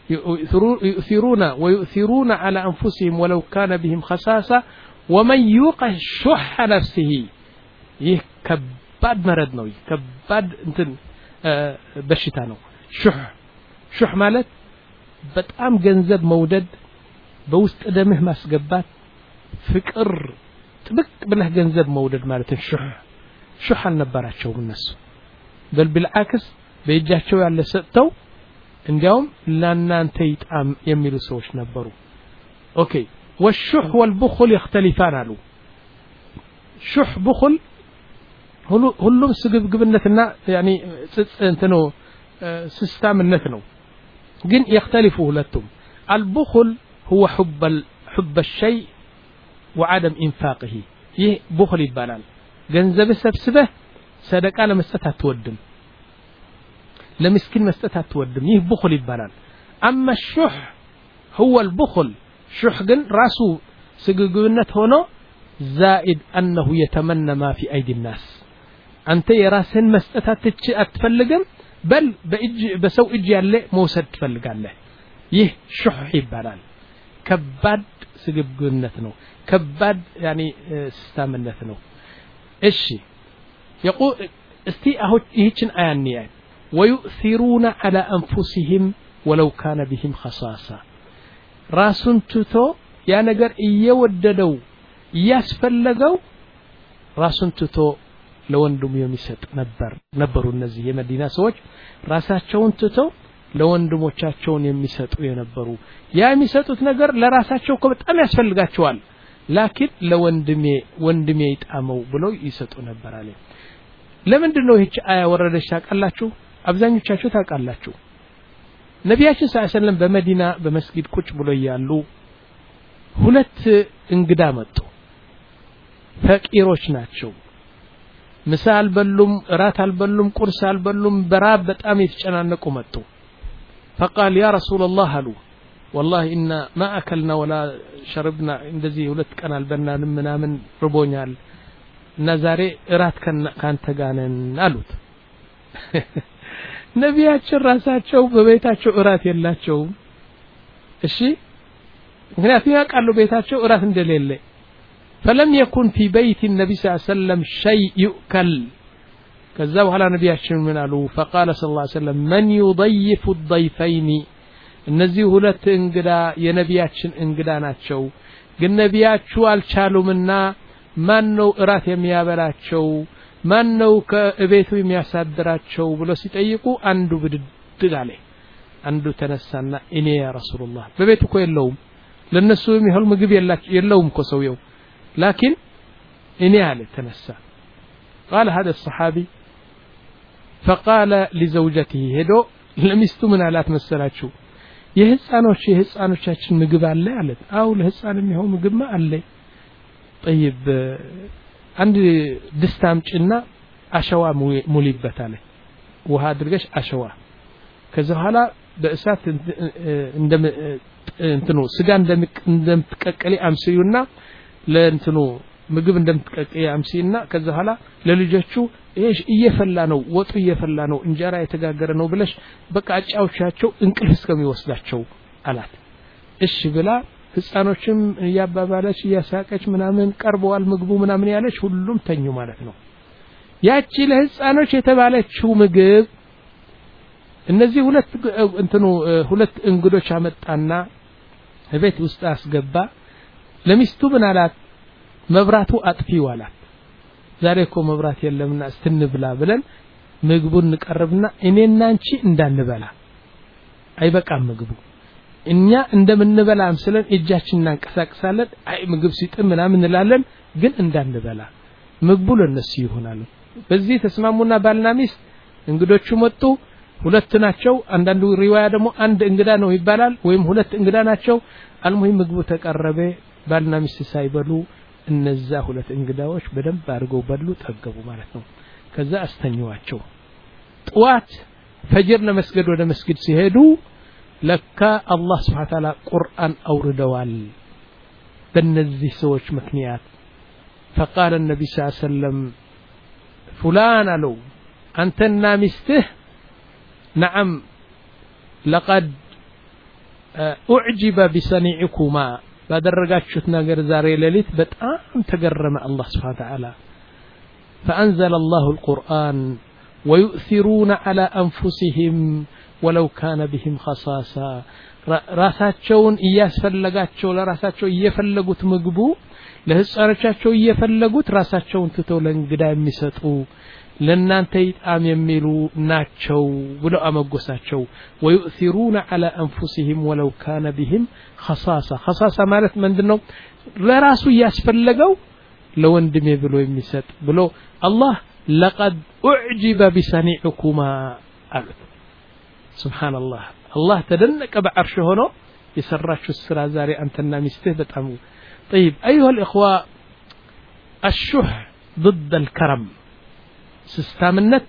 يؤثرون ويؤثرون على أنفسهم ولو كان بهم خصاصة ومن يوق شح نفسه ይህ ከባድ መረድ ነው ከባድ እንትን በሽታ ነው ሹህ ሹህ ማለት በጣም ገንዘብ መውደድ በውስጥ ደምህ ማስገባት ፍቅር ጥብቅ ብለህ ገንዘብ መውደድ ማለት ሹህ ሹህ አልነበራቸውም እነሱ በል بالعكس በእጃቸው ያለ ሰጥተው እንዲያውም ለናንተ ይጣም የሚሉ ሰዎች ነበሩ ኦኬ والشح والبخل يختلفان አሉ ሹህ بخل ሁሉም ስግብግብነትና يعني እንትኑ ስስታምነት ነው ግን يختلفوا ሁለቱም البخل هو حب حب الشيء وعدم انفاقه ይህ بخل ይባላል ገንዘብ ሰብስበህ ሰደቃ ለመስጠት አትወድም ለምስኪን መስጠት አትወድም ይህ بخل ይባላል اما الشح هو البخل شح ግን ራሱ ስግብግብነት ሆኖ زائد انه يتمنى ما في ايدي الناس አንተ የራስህን መስጠት አትፈልግም በል በእጅ በሰው እጅ ያለ መውሰድ ትፈልጋለህ ይህ ሹህ ይባላል ከባድ ስግብግብነት ነው ከባድ يعني ስስታምነት ነው እሺ يقول استي اهو ይህችን አያንያ ويؤثرون على انفسهم ولو كان بهم خصاصه ራሱን ትቶ ያ ነገር እየወደደው ያስፈልገው ራሱን ትቶ ለወንድሙ የሚሰጥ ነበር ነበሩ እነዚህ የመዲና ሰዎች ራሳቸውን ትተው ለወንድሞቻቸውን የሚሰጡ የነበሩ ያ የሚሰጡት ነገር ለራሳቸው እኮ በጣም ያስፈልጋቸዋል ላኪን ለወንድሜ ወንድሜ ይጣመው ብለው ይሰጡ ነበር አለ ለምንድን ነው ይህች አያ ወረደች ታውቃላችሁ አብዛኞቻችሁ ታውቃላችሁ ነብያችን ሰለላሁ ዐለይሂ ወሰለም በመዲና በመስጊድ ቁጭ ብለው ያሉ ሁለት እንግዳ መጡ ፈቂሮች ናቸው ምሳ አልበሉም እራት አልበሉም ቁርስ አልበሉም በራብ በጣም የተጨናነቁ መጡ فقال يا رسول الله አሉ والله ان ما اكلنا ولا شربنا እንደዚህ ሁለት ቀን አልበናንም ምናምን ርቦኛል እና ዛሬ እራት ካንተ ጋር ነን አሉት ነብያችን ራሳቸው በቤታቸው እራት የላቸው እሺ ምክንያቱም ያውቃሉ ቤታቸው እራት እንደሌለ فلم يكن في بيت النبي صلى الله عليه وسلم شيء يؤكل كذا وعلى نبياتنا من قالوا فقال صلى الله عليه وسلم من يضيف الضيفين እነዚህ ሁለት እንግዳ የነቢያችን እንግዳ ናቸው ግን ነቢያችሁ አልቻሉምና ማን ነው እራት የሚያበላቸው ማን ነው ከቤቱ የሚያሳድራቸው ብሎ ሲጠይቁ አንዱ ብድግ አለ አንዱ ተነሳና እኔ ያ ረሱላህ በቤቱ እኮ የለውም ለነሱ የሚሆን ምግብ የለውም እኮ ሰውየው لكن إني على تنسى قال هذا الصحابي فقال لزوجته هدو لم يستمن على تمثلاتشو يهسانوش يهسانوشاتشن مقب علي علت أو لهسان ميهو مقب ما علي طيب عندي دستامشنا أشوا مليبت عليه وهذا رجش أشوا كذا هلا بأسات عندما انتنو سجان دم دم تكلي أمسيونا ለእንትኑ ምግብ እንደምትቀቀይ አምሲና ከዛ ኋላ ለልጆቹ እሺ እየፈላ ነው ወጡ እየፈላ ነው እንጀራ የተጋገረ ነው ብለሽ በቃ አጫውቻቸው እንቅልፍ እስከሚወስዳቸው አላት እሺ ብላ ህፃኖችም ያባባለች ያሳቀች ምናምን ቀርበዋል ምግቡ ምናምን ያለች ሁሉም ተኙ ማለት ነው ያቺ ለህፃኖች የተባለችው ምግብ እነዚህ ሁለት እንትኑ ሁለት እንግዶች አመጣና ቤት ውስጥ አስገባ ለሚስቱ ምን አላት መብራቱ አጥፊው አላት ዛሬ እኮ መብራት የለምና እስትንብላ ብለን ምግቡን እንቀርብና እኔና አንቺ እንዳንበላ አይበቃም ምግቡ እኛ እንደምንበላ አምስለን እጃችንን እናንቀሳቅሳለን አይ ምግብ ሲጥም ምናምን እንላለን ግን እንዳንበላ ምግቡ ለነሱ ይሆናል በዚህ ተስማሙና ባልና ሚስት እንግዶቹ መጡ ሁለት ናቸው አንዳንዱ ሪዋያ ደግሞ አንድ እንግዳ ነው ይባላል ወይም ሁለት እንግዳ ናቸው አልሙሂም ምግቡ ተቀረበ ባልና ሚስት ሳይበሉ እነዛ ሁለት እንግዳዎች በደንብ አድርገው በሉ ጠገቡ ማለት ነው ከዛ አስተኛዋቸው ጧት ፈጅር ለመስገድ ወደ መስጊድ ሲሄዱ ለካ አላህ Subhanahu Ta'ala ቁርአን አውርደዋል በእነዚህ ሰዎች ምክንያት فقال النبي صلى الله عليه وسلم فلان له أنتنا مسته نعم لقد أعجب بصنيعكما بدرجاتشوت نغير زاري ليلت بتام تقرم الله سبحانه وتعالى فأنزل الله القرآن ويؤثرون على أنفسهم ولو كان بهم خصاصة راساتشون إياس فلقاتشو لراساتشو إيا فلقوت مقبو ለህፃኖቻቸው እየፈለጉት ራሳቸውን ትተው ለእንግዳ የሚሰጡ ለናንተ ይጣም የሚሉ ናቸው ብለው አመጎሳቸው ويؤثرون على انفسهم ولو كان بهم خصاصه خصاصه ማለት ምንድነው ለራሱ ያስፈልገው ለወንድሜ ብሎ የሚሰጥ ብሎ አላህ لقد اعجب بصنيعكما አሉት ሱብሃንአላህ አላህ ተደነቀ በአርሽ ሆኖ የሰራችሁ ስራ ዛሬ አንተና ሚስትህ በጣም طيب ايها الاخوه الشح ضد الكرم سستامنت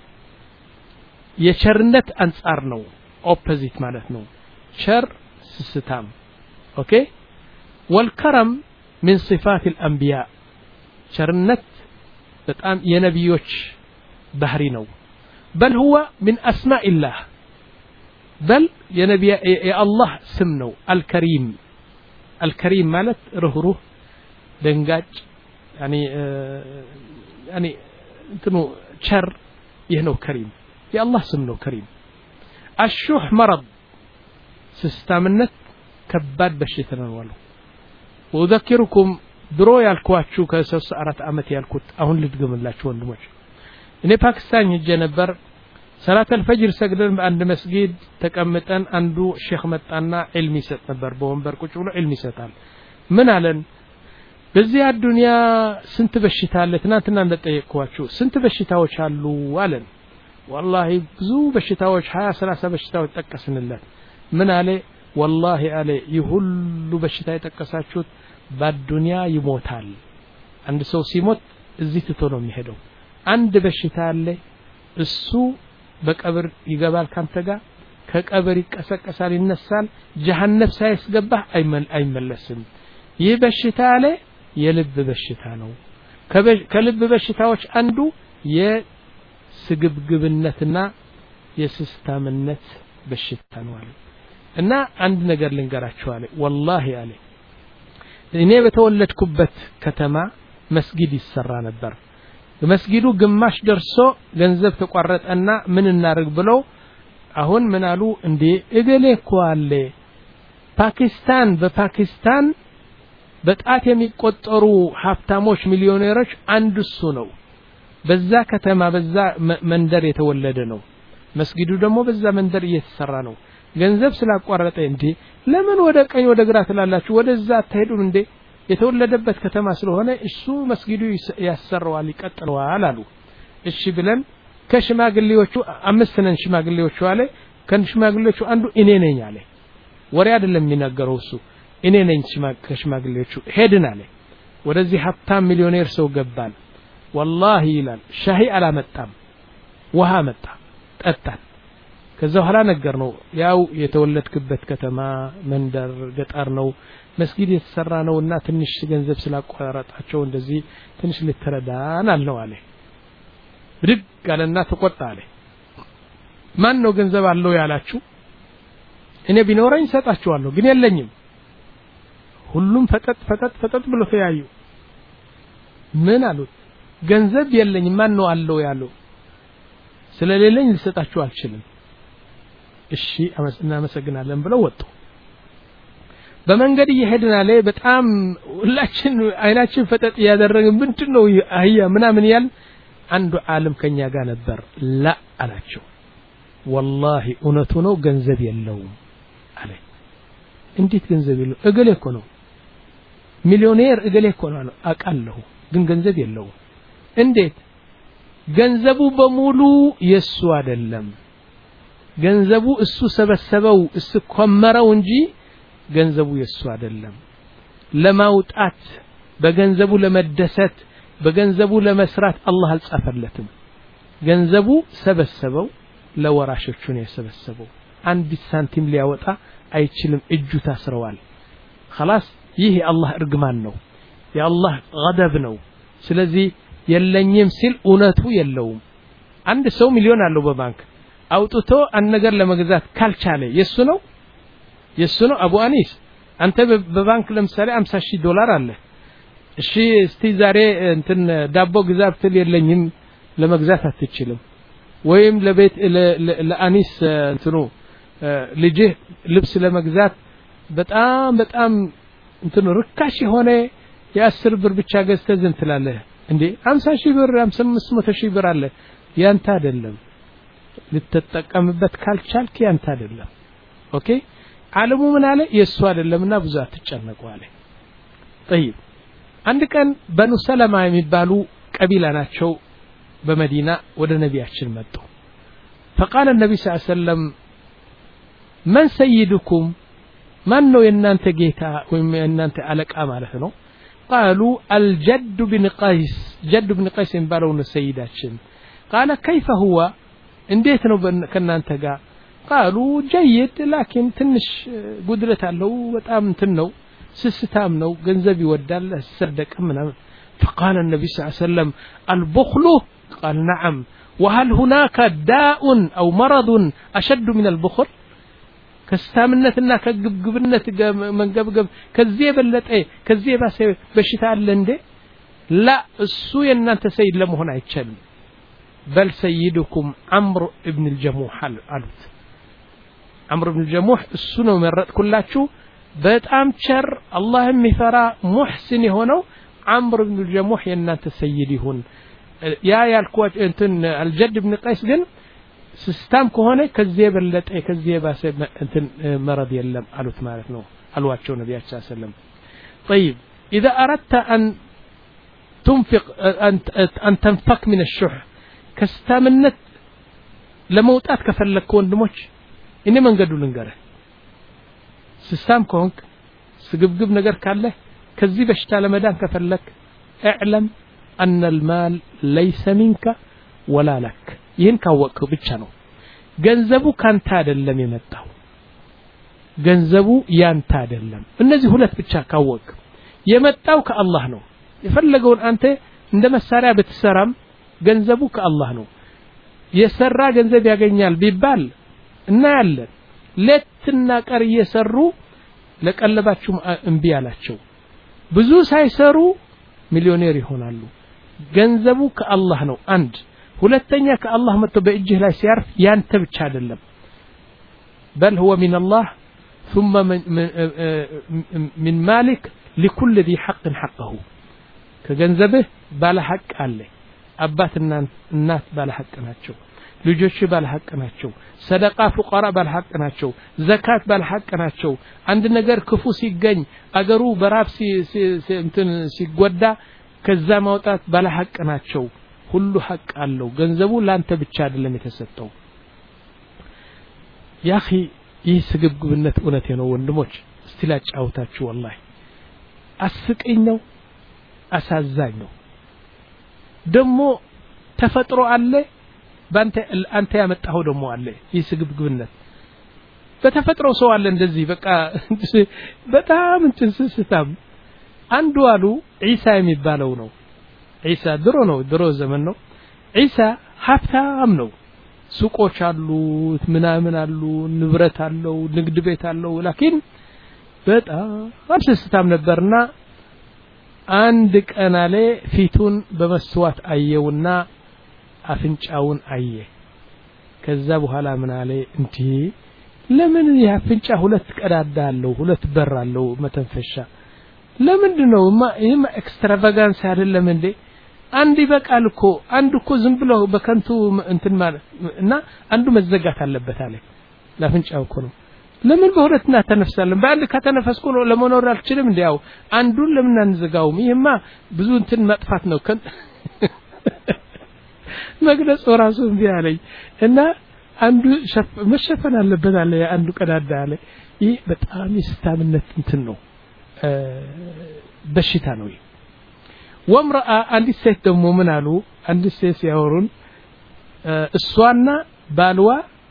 የቸርነት አንጻር ነው ኦፖዚት ማለት ነው ቸር ስስታም ኦኬ والكرم من صفات الانبياء ቸርነት በጣም የነብዮች ባህሪ ነው بل هو من اسماء الله بل የነብይ የአላህ ስም ነው الكريم الكريم ማለት ርህሩህ ደንጋጭ يعني يعني እንትኑ ቸር ይህ ነው كريم የአላህ ስም ነው كريم الشح مرض ስስታምነት ከባድ በሽታ ነው ወለው ወذكركم ድሮ ያልኳችሁ ከሶስት አራት አመት ያልኩት አሁን ልድገምላችሁ ወንድሞች እኔ ፓኪስታን ሄጄ ነበር ሰላት الفجر ሰግደን በአንድ መስጊድ ተቀምጠን አንዱ ሼክ መጣና ዒልም ይሰጥ ነበር በወንበር ቁጭ ብሎ ዒልም ይሰጣል ምን አለን በዚህ አዱንያ ስንት በሽታ አለ ትናንትና እንደጠየቅኳችሁ ስንት በሽታዎች አሉ አለን والله ብዙ በሽታዎች ሃያ ሰላሳ በሽታዎች ተጠቀስንለት ምን አለ والله አለ ይሁሉ በሽታ የተጠቀሳችሁት በአዱንያ ይሞታል አንድ ሰው ሲሞት እዚህ ትቶ ነው የሚሄደው አንድ በሽታ አለ እሱ በቀብር ይገባል ካንተ ጋር ከቀብር ይቀሰቀሳል ይነሳል ጀሃነም ሳይስገባህ አይመለስም ይህ በሽታ አለ የልብ በሽታ ነው ከልብ በሽታዎች አንዱ የስግብግብነትና የስስታምነት በሽታ ነው አለ እና አንድ ነገር ልንገራችሁ አለ والله አለ እኔ በተወለድኩበት ከተማ መስጊድ ይሰራ ነበር መስጊዱ ግማሽ ደርሶ ገንዘብ ተቋረጠና ምን እናርግ ብለው አሁን ምን አሉ እንዴ እገሌ እኮ አለ ፓኪስታን በፓኪስታን በጣት የሚቆጠሩ ሀብታሞች ሚሊዮነሮች አንዱ እሱ ነው በዛ ከተማ በዛ መንደር የተወለደ ነው መስጊዱ ደግሞ በዛ መንደር እየተሰራ ነው ገንዘብ ስላቋረጠ እንዴ ለምን ወደ ቀኝ ወደ ግራ ትላላችሁ ወደዛ አትሄዱም እንዴ የተወለደበት ከተማ ስለሆነ እሱ መስጊዱ ያሰራዋል ይቀጥለዋል አሉ እሺ ብለን ከሽማግሌዎቹ አምስት ነን ሽማግሌዎቹ አለ ከሽማግሌዎቹ አንዱ እኔ ነኝ አለ ወሬ አይደለም የሚናገረው እሱ እኔ ነኝ ከሽማግሌዎቹ ሄድን አለ ወደዚህ ሀብታም ሚሊዮኔር ሰው ገባን والله ይላል ሻሂ አላመጣም ውሃ መጣ ጠጣን ከዛ ኋላ ነገር ነው ያው የተወለድክበት ከተማ መንደር ገጠር ነው መስጊድ የተሰራ ነውና ትንሽ ገንዘብ ስላቋረጣቸው እንደዚህ ትንሽ ልትረዳን አልነው አለ ብድግ አለና ተቆጣ አለ ማን ነው ገንዘብ አለው ያላችሁ እኔ ቢኖረኝ ሰጣችኋለሁ ግን የለኝም ሁሉም ፈጠጥ ፈጠጥ ፈጠጥ ብሎ ተያዩ ምን አሉት ገንዘብ የለኝም ማን ነው አለው ያለው ስለሌለኝ ልሰጣችሁ አልችልም እሺ እናመሰግናለን ብለው ወጡ በመንገድ እየሄድን አለ በጣም ሁላችን አይናችን ፈጠጥ ያደረግን ምንድነው አህያ ምናምን ያል አንዱ ዓለም ከኛ ጋር ነበር ላ አላቸው والله እውነቱ ነው ገንዘብ የለውም አለ እንዴት ገንዘብ የለው እገሌ እኮ ነው ሚሊዮኔር እገሌ እኮ ነው አቃለሁ ግን ገንዘብ የለውም እንዴት ገንዘቡ በሙሉ የሱ አይደለም ገንዘቡ እሱ ሰበሰበው እሱ ኮመረው እንጂ ገንዘቡ የሱ አይደለም ለማውጣት በገንዘቡ ለመደሰት በገንዘቡ ለመስራት አላህ አልጻፈለትም ገንዘቡ ሰበሰበው ለወራሾቹ ነው የሰበሰበው አንድ ሳንቲም ሊያወጣ አይችልም እጁ ታስረዋል خلاص ይሄ አላህ እርግማን ነው የአላህ غضب ነው ስለዚህ የለኝም ሲል እውነቱ የለውም አንድ ሰው ሚሊዮን አለው በባንክ አውጥቶ አንድ ነገር ለመግዛት ካልቻለ የሱ ነው የሱ ነው አቡ አኒስ አንተ በባንክ ለምሳሌ ሃምሳ ሺህ ዶላር አለ እሺ እስቲ ዛሬ እንትን ዳቦ ግዛ ብትል የለኝም ለመግዛት አትችልም ወይም ለቤት ለአኒስ እንትኑ ልጅ ልብስ ለመግዛት በጣም በጣም እንትኑ ርካሽ የሆነ የአስር ብር ብቻ ገዝተህ ዝም ትላለህ እንዴ ሃምሳ ሺህ ብር አምስት መቶ ሺህ ብር አለ ያንተ አይደለም ልትጠቀምበት ካልቻልክ ያንተ አይደለም ኦኬ ዓለሙ ምን አለ የሱ አይደለምና ብዙ አትጨነቁ አለ طيب አንድ ቀን በኑ ሰለማ የሚባሉ ቀቢላ ናቸው በመዲና ወደ ነቢያችን መጡ فقال النبي صلى الله عليه وسلم من سيدكم من ነው የናንተ ጌታ ወይም የናንተ አለቃ ማለት ነው قالوا الجد بن قيس جد بن قيس የሚባለው ነው ሰይዳችን قال كيف هو እንዴት ነው ከናንተ ጋር قالوا جيد لكن ትንሽ ጉድለት አለው በጣም እንትን ነው ስስታም ነው ገንዘብ ይወዳል ሰደቀ ምናምን فقال النبي صلى الله عليه وسلم البخل قال نعم وهل هناك داء أو مرض أشد من البخل كستامنتنا كجبجبنت من جبجب كذيب اللتة كذيب بشتاء اللندة لا السوء أن أنت سيد لم هنا يتشل بل سيدكم عمرو ابن الجموح علت عمرو ابن الجموح السنة مرت كلها شو بتأم شر الله مفرا محسن هنا عمرو بن الجموح ين أنت سيدي هون يا يا الكوات أنتن الجد بن قيس جن سستام كهونه كذيب اللتة كذيب أنتن مرض يلم علت مالتنا الواتشون النبي صلى الله عليه وسلم طيب إذا أردت أن تنفق أن أن تنفق من الشح كستامنت لموتات كفلك كون دموش إني من قدو لنجره سستام كونك سجبجب نجر كله كذيب اشتال مدان كفلك اعلم أن المال ليس منك ولا لك ينكوك بتشانو جنزبو كان تادلم يمتاو جنزبو يان تادلم النزي هلت بتشا كوك يمتاو كالله نو يفلقون أنت عندما السارع بتسرم جنزبو كالله نو يسرع جنزب يغنيال بيبال نال لتنا قر يسرو ለቀለባችሁ እንቢ ያላችሁ ብዙ ሳይሰሩ ሚሊዮኔር ይሆናሉ ገንዘቡ ከአላህ ነው አንድ ሁለተኛ ከአላህ መጥቶ በእጅህ ላይ ሲያርፍ ያንተ ብቻ አይደለም بل هو من الله ثم من, من مالك لكل ذي حق حقه ከገንዘብህ ባለ ሐቅ አለ አባትና እናት ባለ ሐቅ ናቸው ልጆች ባለ ሐቅ ናቸው ሰደቃ ፉቀራ ባለ ሐቅ ናቸው ዘካት ባለ ሐቅ ናቸው አንድ ነገር ክፉ ሲገኝ አገሩ በራብ ሲ እንትን ሲጎዳ ከዛ ማውጣት ባለ ሐቅ ናቸው ሁሉ ሐቅ አለው ገንዘቡ ላንተ ብቻ አይደለም የተሰጠው ያኺ ይህ ስግብግብነት እውነቴ ነው ወንድሞች እስቲ ላጫውታችሁ والله አስቀኝ ነው አሳዛኝ ነው ደሞ ተፈጥሮ አለ ባንተ አንተ ያመጣው ደሞ አለ ይስግብግብነት በተፈጥሮ ሰው አለ እንደዚህ በቃ በጣም እንትስስታም አንዱ አሉ ኢሳ የሚባለው ነው ኢሳ ድሮ ነው ድሮ ዘመን ነው ኢሳ ሀብታም ነው ሱቆች አሉ ምናምን አሉ ንብረት አለው ንግድ ቤት አለው ላኪን በጣም ስስታም ነበርና አንድ ቀን አለ ፊቱን በመስዋዕት አየውና አፍንጫውን አየ ከዛ በኋላ ምን አለ እንዴ ለምን ያፍንጫ ሁለት ቀዳዳ አለው ሁለት በር አለው መተንፈሻ ለምንድነው ይሄማ ኤክስትራቫጋንስ አይደለም እንዴ አንድ ይበቃል እኮ አንድ እኮ ዝም ብሎ በከንቱ እንትን ማለት እና አንዱ መዘጋት አለበት አለ ለአፍንጫው እኮ ነው ለምን በሁለትና ተነፍሳለን በአንድ ከተነፈስኩ ነው ለመኖር አልችልም እንዴ ያው አንዱን ለምን አንዘጋውም ይሄማ ብዙ እንትን መጥፋት ነው መግለጽ ራሱ እንዴ አለኝ እና አንዱ መሸፈን አለበት አለ አንዱ ቀዳዳ አለ ይሄ በጣም ይስታምነት እንትን ነው በሽታ ነው ወምራአ አንዲ ሴት ደሞ ምን አሉ አንዲ ሴት ያወሩን እሷና ባልዋ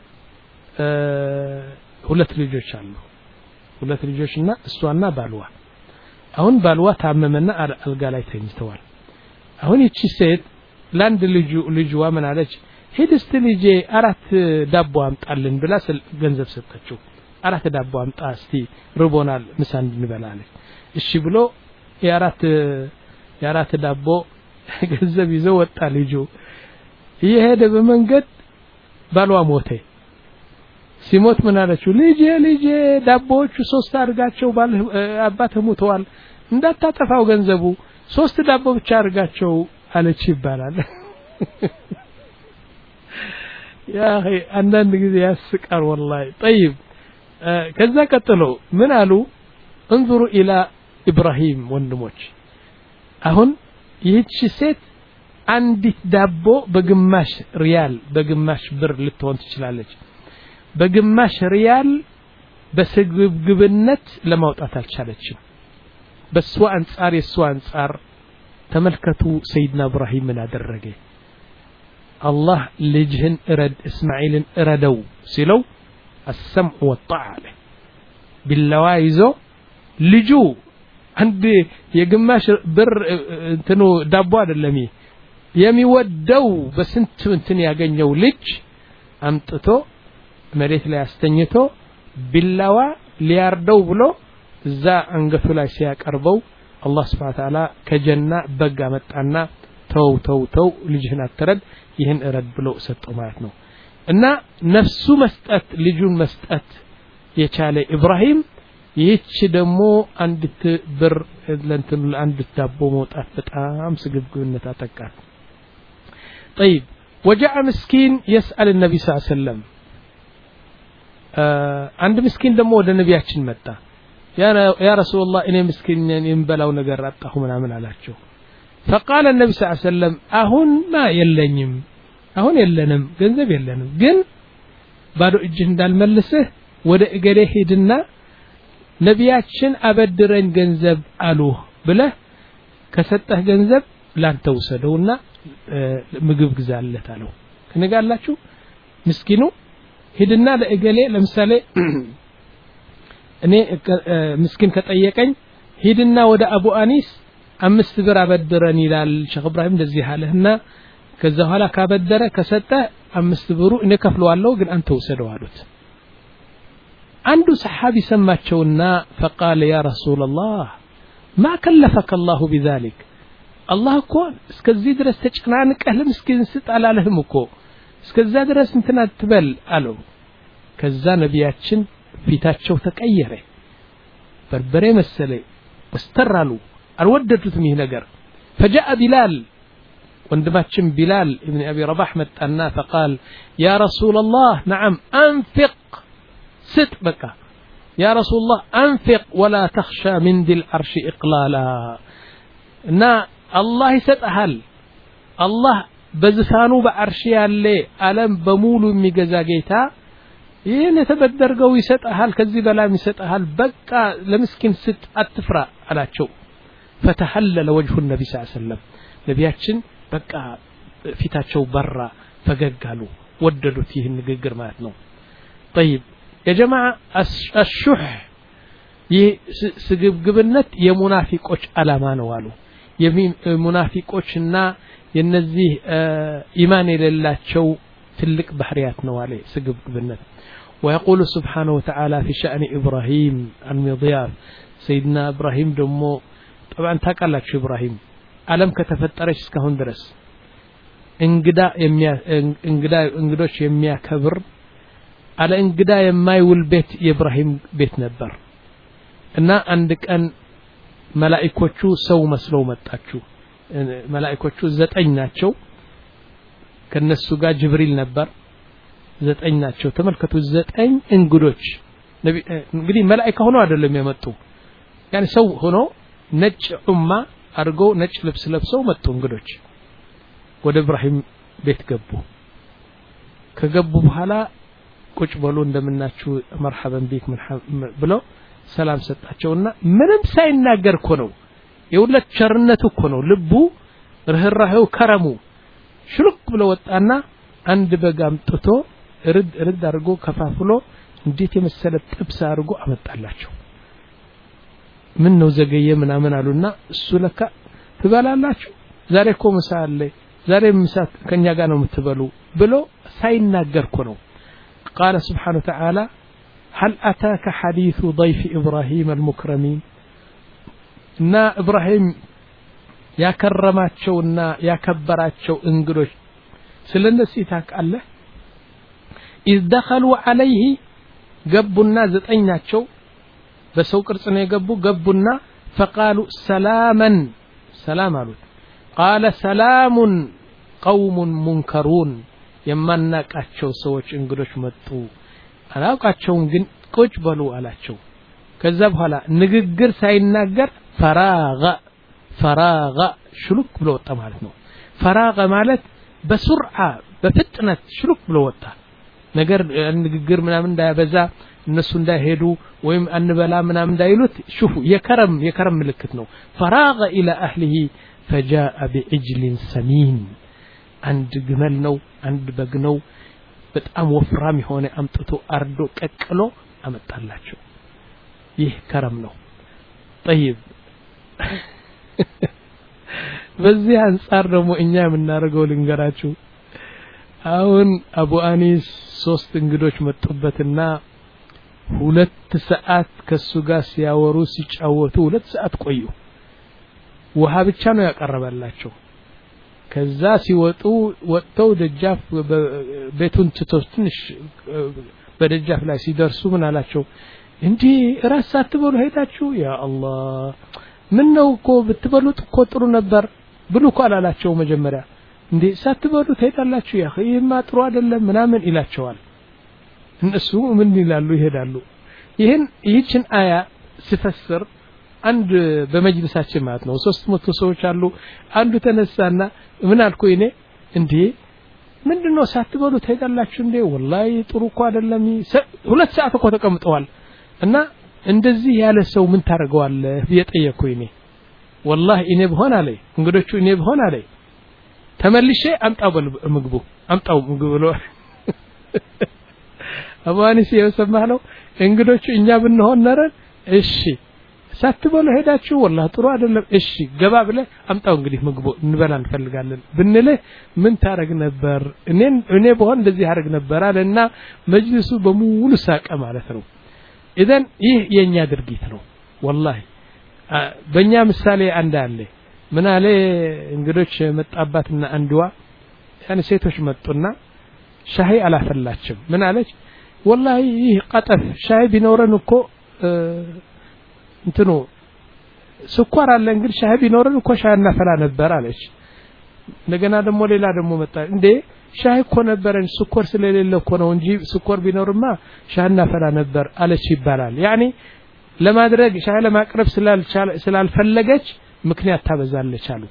ሁለት ልጆች አሉ ሁለት ልጆችና እሷና ባልዋ አሁን ባልዋ ታመመና አልጋ ላይ ተኝተዋል አሁን እቺ ሴት ላንድ ልጅ ልጅዋ ምን አለች ሄድ እስቲ ልጄ አራት ዳቦ አምጣልን ብላ ገንዘብ ሰጠችው አራት ዳቦ አምጣ እስቲ ርቦናል ምሳ እንድንበላለን እሺ ብሎ የአራት የአራት ዳቦ ገንዘብ ይዞ ወጣ ልጁ ይሄደ በመንገድ ባልዋ ሞተ ሲሞት ምን አለችው ልጄ ልጄ ዳቦቹ ሶስት አድርጋቸው ባል አባተ ሞተዋል እንዳታጠፋው ገንዘቡ ሶስት ዳቦ ብቻ አርጋቸው አለች ይባላል ያ اخي አንዳንድ ጊዜ ያስቃል والله طيب ከዛ ቀጥሎ ምን አሉ انظروا الى ابراهيم ወንድሞች አሁን ይህች ሴት አንዲት ዳቦ በግማሽ ሪያል በግማሽ ብር ልትሆን ትችላለች በግማሽ ሪያል በስግብግብነት ለማውጣት አልቻለችም በሷ አንፃር የሷ አንፃር ተመልከቱ ሰይድና ኢብራሂም ምን አደረገ አላህ ልጅህን እረድ እስማኤልን እረደው ሲለው السمع والطاعة ቢላዋ ይዞ ልጁ አንድ የግማሽ ብር እንትኑ ዳቦ አይደለም የሚወደው በስንት እንትን ያገኘው ልጅ አምጥቶ መሬት ላይ አስተኝቶ ቢላዋ ሊያርደው ብሎ እዛ አንገቱ ላይ ሲያቀርበው አላህ Subhanahu Wa Ta'ala ከጀና በጋ መጣና ተው ተው ተው ልጅህን አትረድ ይህን እረድ ብሎ ሰጠው ማለት ነው እና ነፍሱ መስጠት ልጁን መስጠት የቻለ ኢብራሂም ይህች ደግሞ አንዲት ብር ለንትን አንድ ዳቦ መውጣት በጣም ስግብግብነት አጠቃት طيب وجاء مسكين يسأل النبي صلى الله عليه وسلم عند مسكين ደግሞ ወደ ነቢያችን መጣ ያ ያ ረሱላህ እኔ ምስኪን ነኝ እንበላው ነገር አጣሁ ምናምን አላቸው فقال النبي صلى الله عليه وسلم አሁን ማ የለኝም አሁን የለንም ገንዘብ የለንም ግን ባዶ እጅ እንዳልመልስህ ወደ እገሌ ሄድና ነቢያችን አበድረኝ ገንዘብ አሉ ብለህ ከሰጠህ ገንዘብ ላንተ ወሰደውና ምግብ ግዛለት አለው ከነጋላችሁ ምስኪኑ ሄድና ለእገሌ ለምሳሌ እኔ ምስኪን ከጠየቀኝ ሄድና ወደ አቡ አኒስ አምስት ብር አበድረን ይላል ሼክ ኢብራሂም እንደዚህ አለህና ከዛ ኋላ ካበደረ ከሰጠ አምስት ብሩ እኔ ከፍለዋለሁ ግን አንተ ወሰደው አሉት አንዱ ሰሃቢ ሰማቸውና فقال يا رسول الله ما كلفك الله بذلك الله እኮ እስከዚህ ድረስ ተጨናንቀህ ለምስኪን ስጥ አላለህም እኮ እስከዛ ድረስ እንትና ትበል አለው ከዛ ነቢያችን ፊታቸው ተቀየረ በርበሬ መሰለ ወስተራሉ አልወደዱትም ይህ ነገር فجاء بلال ወንድማችን ቢላል ኢብኑ አቢ ረባህ መጣና فقال يا رسول الله نعم انفق ست بكى يا رسول الله انفق ولا تخشى من ذي العرش اقلالا نا الله يسطحل الله بزفانو بعرش ያለ ዓለም በሙሉ የሚገዛ ጌታ ይሄን የተበደርገው ይሰጣል ከዚህ በላይ ይሰጣል በቃ ለምስኪን ስጥ አትፍራ አላቸው فتحلل وجه النبي صلى الله عليه وسلم ነቢያችን በቃ ፊታቸው በራ ፈገግአሉ ወደዱት ይህን ንግግር ማለት ነው طيب يا جماعه الشح يسغبغبነት የሙናፊቆች አላማ ነው አሉ የሙናፊቆችና የነዚህ ኢማን የሌላቸው ትልቅ ባህሪያት ነው አለ ስግብግብነት ويقول سبحانه وتعالى في شأن إبراهيم المضياف سيدنا إبراهيم دمو طبعا ታውቃላችሁ إبراهيم ዓለም ከተፈጠረች እስካሁን ድረስ እንግዳ የሚያ እንግዳ እንግዶች የሚያከብር አለ እንግዳ የማይውል ቤት የኢብራሂም ቤት ነበር እና አንድ ቀን መላእክቶቹ ሰው መስለው መጣችሁ መላእክቶቹ ዘጠኝ ናቸው ከነሱ ጋር ጅብሪል ነበር ዘጠኝ ናቸው ተመልከቱ ዘጠኝ እንግዶች ነቢ እንግዲህ መላእክት ሆኖ አይደለም የመጡ ያን ሰው ሆኖ ነጭ ኡማ አርጎ ነጭ ልብስ ለብሰው መጡ እንግዶች ወደ ኢብራሂም ቤት ገቡ ከገቡ በኋላ ቁጭ ብሎ እንደምናችሁ መርሐበን ቢክ ብሎ ሰላም ሰጣቸውና ምንም ሳይናገር እኮ ነው የሁለት ቸርነቱ እኮ ነው ልቡ ርህራሄው ከረሙ ሽሉክ ብሎ ወጣና አንድ በግ አምጥቶ እርድ እርድ አርጎ ከፋፍሎ እንዴት የመሰለ ጥብስ አርጎ አመጣላቸው ምን ነው ዘገየ ምናምን አሉና እሱ ለካ ትበላላችሁ ዛሬ እኮ ምሳ አለ ዛሬ ምሳ ከኛ ጋር ነው የምትበሉ ብሎ ሳይናገር እኮ ነው قال سبحانه وتعالى هل أتاك حديث ضيف إبراهيم المكرمين نا إبراهيم يا كرماتشونا يا كبراتشو انجلوش سلندسي تاك الله إذ دخلوا عليه قبوا الناس زتأيناتشو بسو قرصنا يقبوا قبوا الناس فقالوا سلاما سلام አሉት قال سلام قوم منكرون የማናቃቸው ሰዎች እንግዶች መጡ አላውቃቸውም ግን ቁጭ በሉ አላቸው ከዛ በኋላ ንግግር ሳይናገር ፈራገ ፈራገ ሽሉክ ብሎ ወጣ ማለት ነው ፈራገ ማለት በሱርዓ በፍጥነት ሽሉክ ብሎ ወጣ ነገር ንግግር ምናምን እንዳያበዛ እነሱ እንዳይሄዱ ወይም አንበላ ምናምን እንዳይሉት ሹፉ የከረም የከረም ምልክት ነው ፈራገ ኢላ አህሊሂ فجاء بعجل سمين አንድ ግመል ነው አንድ በግ ነው በጣም ወፍራም የሆነ አምጥቶ አርዶ ቀቅሎ አመጣላቸው ይህ ከረም ነው طيب በዚህ አንፃር ደግሞ እኛ የምናደርገው ልንገራችሁ አሁን አቡ አኒስ ሶስት እንግዶች መጡበትና ሁለት ሰዓት ከሱ ጋር ሲያወሩ ሲጫወቱ ሁለት ሰዓት ቆዩ ውሃ ብቻ ነው ያቀረበላቸው ከዛ ሲወጡ ወጥተው ደጃፍ ቤቱን ትቶትንሽ በደጃፍ ላይ ሲደርሱ ምን አላቸው እንዴ ራስ አትበሉ ሄዳችሁ ያ አላህ ምን ነው እኮ ብትበሉት እኮ ጥሩ ነበር ብሉ እኮ አላላቸው መጀመሪያ እንዴ ሳትበሉ ትሄዳላችሁ ያ ይሄማ ጥሩ አይደለም ምናምን ይላቸዋል እነሱ ምን ይላሉ ይሄዳሉ ይሄን ይህችን አያ ሲፈስር አንድ በመጅልሳችን ማለት ነው ሶስት መቶ ሰዎች አሉ አንዱ ተነሳና ምን አልኩ እኔ እንዴ ምንድነው ሳትበሉ ትሄዳላችሁ እንዴ ወላሂ ጥሩ እኮ አይደለም ሁለት ሰዓት እኮ ተቀምጠዋል እና እንደዚህ ያለ ሰው ምን ታረጋዋለህ በየጠየቁ እኔ ወላሂ እኔ በሆነ አለኝ እንግዶቹ እኔ በሆነ አለኝ ተመልሼ አምጣው ምግቡ አምጣው ምግቡ ብሎ አባኒስ የሰማህ ነው እንግዶቹ እኛ ብንሆን ነረን እሺ ሳትበሉ ሄዳችሁ ወላሂ ጥሩ አይደለም እሺ ገባ ብለ አምጣው እንግዲህ ምግቡ እንበላ እንፈልጋለን ብንልህ ምን ታረግ ነበር እኔ እኔ በሆን እንደዚህ አረግ ነበር አለና መጅልሱ በሙሉ ሳቀ ማለት ነው ኢዘን ይህ የኛ ድርጊት ነው ወላሂ በእኛ ምሳሌ አንድ አለ ምን አለ እንግዶች መጣባትና አንድዋ ያኔ ሴቶች መጡና ሻሂ አላፈላችም ምን አለች ወላሂ ይህ ቀጠፍ ሻሂ ቢኖረን እኮ እንትኑ ስኳር አለ እንግዲህ ሻሂ ቢኖረን እኮ ሻሂ እናፈላ ነበር አለች እንደገና ደግሞ ሌላ ደግሞ መጣ እንዴ ሻሂ እኮ ነበረን ስኳር ስለሌለ እኮ ነው እንጂ ስኳር ቢኖርማ ሻሂ እናፈላ ነበር አለች ይባላል ያኒ ለማድረግ ሻሂ ለማቅረብ ስላልፈለገች ምክንያት ታበዛለች አሉ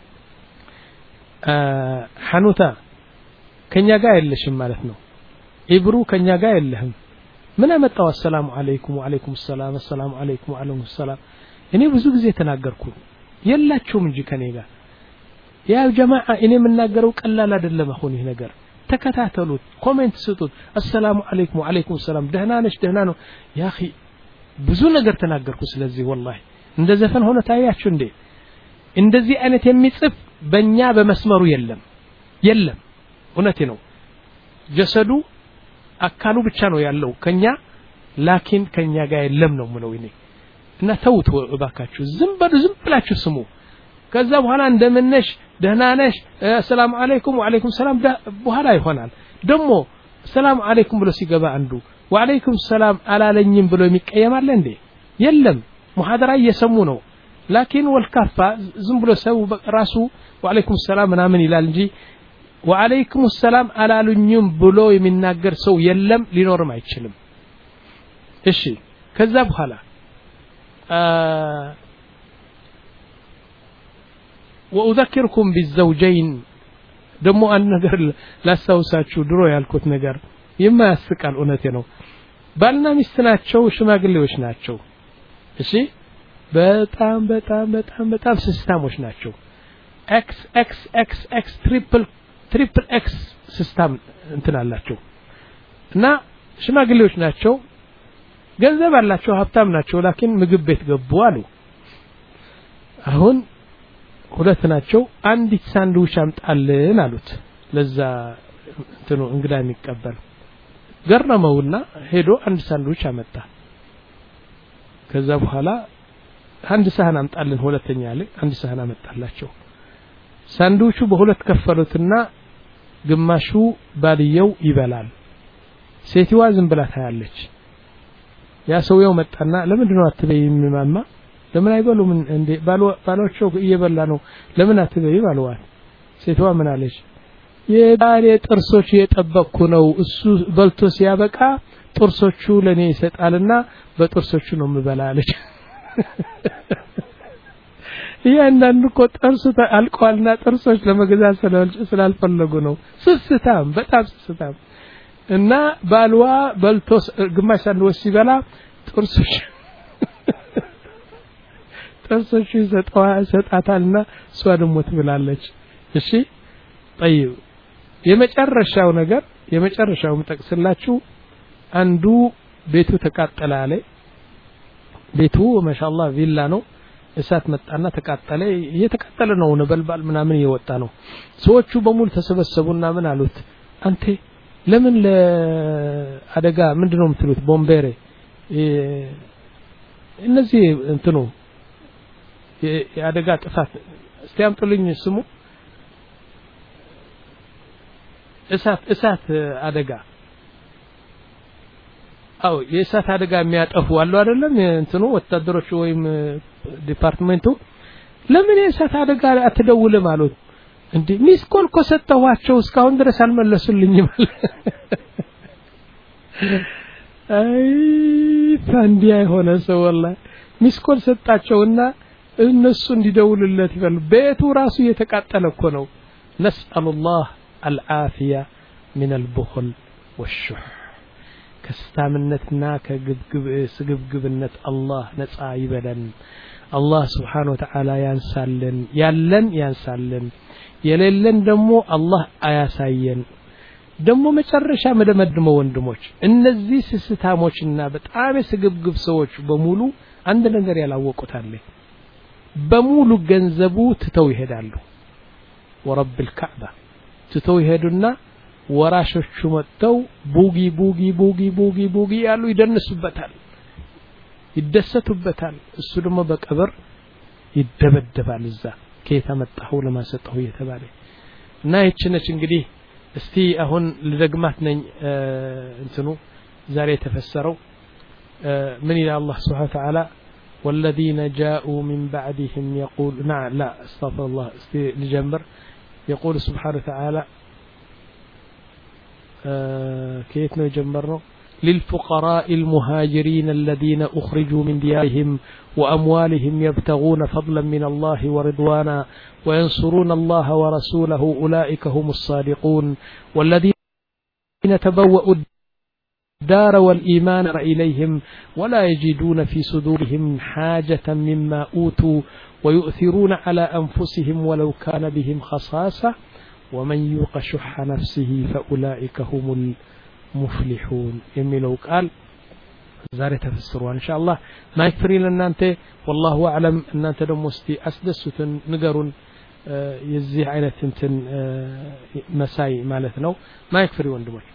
ሐኑታ ከኛ ጋር የለሽም ማለት ነው ኢብሩ ከኛ ጋር የለህም ምን አመጣው ሰላም አለይኩም ወአለይኩም ሰላም ሰላም አለይኩም ወአለይኩም ሰላም እኔ ብዙ ጊዜ ተናገርኩ የላችሁም እንጂ ከኔ ጋር ያ ጀማዓ እኔ የምናገረው ቀላል አይደለም አሁን ይሄ ነገር ተከታተሉት ኮሜንት ስጡት ሰላም አለይኩም ወአለይኩም ሰላም ደህና ነሽ ደህና ነው ያ اخي ብዙ ነገር ተናገርኩ ስለዚህ ወላሂ እንደ ዘፈን ሆነ ታያችሁ እንዴ እንደዚህ አይነት የሚጽፍ በእኛ በመስመሩ የለም የለም እውነቴ ነው ጀሰዱ አካሉ ብቻ ነው ያለው ከኛ ላኪን ከኛ ጋር የለም ነው ምለው እኔ እና ተውት እባካችሁ ዝም በሉ ዝም ብላችሁ ስሙ ከዛ በኋላ እንደምነሽ ደህና ነሽ ሰላም አለይኩም ወአለይኩም ሰላም በኋላ ይሆናል ደሞ ሰላም አለይኩም ብሎ ሲገባ አንዱ ወአለይኩም ሰላም አላለኝም ብሎ የሚቀየማል እንዴ የለም ሙሐደራ እየሰሙ ነው ላኪን ወልካፋ ዝም ብሎ ሰው ራሱ ወአለይኩም ሰላም ምናምን ይላል እንጂ ወአለይኩም ሰላም አላሉኝም ብሎ የሚናገር ሰው የለም ሊኖርም አይችልም እሺ ከዛ በኋላ ወኡذكركم بالزوجين ደሞ አንድ ነገር ላሳውሳችሁ ድሮ ያልኩት ነገር የማያስቃል እውነቴ ነው ባልና ሚስት ናቸው ሽማግሌዎች ናቸው እሺ በጣም በጣም በጣም በጣም ሲስተሞች ናቸው ኤክስ ኤክስ ኤክስ ኤክስ ትሪፕል ትሪፕል ኤክስ ሲስተም እንትን አላቸው እና ሽማግሌዎች ናቸው ገንዘብ አላቸው ሀብታም ናቸው ላኪን ምግብ ቤት ገቡ አሉ አሁን ሁለት ናቸው አንዲት ሳንድዊች አምጣልን አሉት ለዛ እንትኑ እንግዳ የሚቀበል ገረመውና ሄዶ አንድ ሳንድዊች አመጣ ከዛ በኋላ አንድ ሳህን አምጣልን ሁለተኛ ላይ አንድ ሳህን አመጣላቸው ሳንድዊቹ በሁለት ከፈሉትና ግማሹ ባልየው ይበላል ሴትዋ ዝም ብላ ታያለች ያ ሰውየው መጣና ለምንድን ነው አትበይም ማማ ለምን አይበሉም እንዴ ባሎቸው እየበላ ነው ለምን አትበይ ባሏል ሴቷ ምን አለች የባሌ ጥርሶች እየጠበቅኩ ነው እሱ በልቶ ሲያበቃ ጥርሶቹ ለኔ ይሰጣልና በጥርሶቹ ነው የምበላለች ያንዳንዱ እኮ ጥርሱ አልቋልና ጥርሶች ለመግዛት ስላልፈለጉ ነው ስስታም በጣም ስስታም እና ባልዋ በልቶ ግማሽ ሳንድዊች ሲበላ ጥርሶች ጥርሶች ይሰጣታልና እሷ ደግሞ ትብላለች እሺ طيب የመጨረሻው ነገር የመጨረሻው መጠቅስላችሁ አንዱ ቤቱ ተቃጠለ አለ ቤቱ ማሻአላህ ቪላ ነው እሳት መጣና ተቃጠለ እየተቃጠለ ነው ነበልባል ምናምን እየወጣ ነው ሰዎቹ በሙሉ ተሰበሰቡና ምን አሉት አንተ ለምን ለአደጋ ምንድነው የምትሉት ቦምቤሬ እነዚህ እንትኑ የአደጋ ጥፋት እስቲያምጡልኝ ስሙ እሳት እሳት አደጋ አው የእሳት አደጋ የሚያጠፉ አሉ አይደለም እንትኑ ወታደሮች ወይም ዲፓርትመንቱ ለምን የእሳት አደጋ አትደውልም አሉት እንዴ ሚስኮል ኮሰተዋቸው እስካሁን ድረስ አልመለሱልኝም አይ ታንዲያ ሆነ ሰው والله ሚስኮል ሰጣቸውና እነሱ እንዲደውልለት ይፈልግ ቤቱ ራሱ የተቃጠለ እኮ ነው نسأل الله العافية من البخل والشح كستامنتنا كجبجب سجبجبنت الله نسعى يبلن الله سبحانه وتعالى ينسلن يلن ينسلن يللن دمو الله አያሳየን ደሞ መጨረሻ መደመድመው ወንድሞች እነዚህ ስስታሞችና በጣም ስግብግብ ሰዎች በሙሉ አንድ ነገር ያላወቁት አለ በሙሉ ገንዘቡ ትተው ይሄዳሉ ወረብ الكعبة ትተው ይሄዱና ወራሾቹ መጥተው ቡጊ ቡጊ ቡጊ ቡጊ ቡጊ ያሉ ይደነሱበታል ይደሰቱበታል እሱ ደግሞ በቀብር ይደበደባል እዛ ከየት መጣው ለማሰጠው የተባለ እና እቺነች እንግዲህ እስቲ አሁን ለደግማት ነኝ እንትኑ ዛሬ ተፈሰረው ምን ይላል አላህ Subhanahu Wa Ta'ala والذين جاءوا من بعدهم يقول نعم لا استغفر الله استي لجمر يقول سبحانه وتعالى كيف نجمرنا للفقراء المهاجرين الذين أخرجوا من ديارهم وأموالهم يبتغون فضلا من الله ورضوانا وينصرون الله ورسوله أولئك هم الصادقون والذين تبوأوا الدار والإيمان إليهم ولا يجدون في صدورهم حاجة مما أوتوا ويؤثرون على أنفسهم ولو كان بهم خصاصة ومن يوق شح نفسه فأولئك هم المفلحون يميلوا قال زاري تفسروا إن شاء الله ما يكفرين لنا أنت والله أعلم أن أنت دمستي أسدسوا نقرون يزي عينة مساي مالتنا ما يكفرون دمش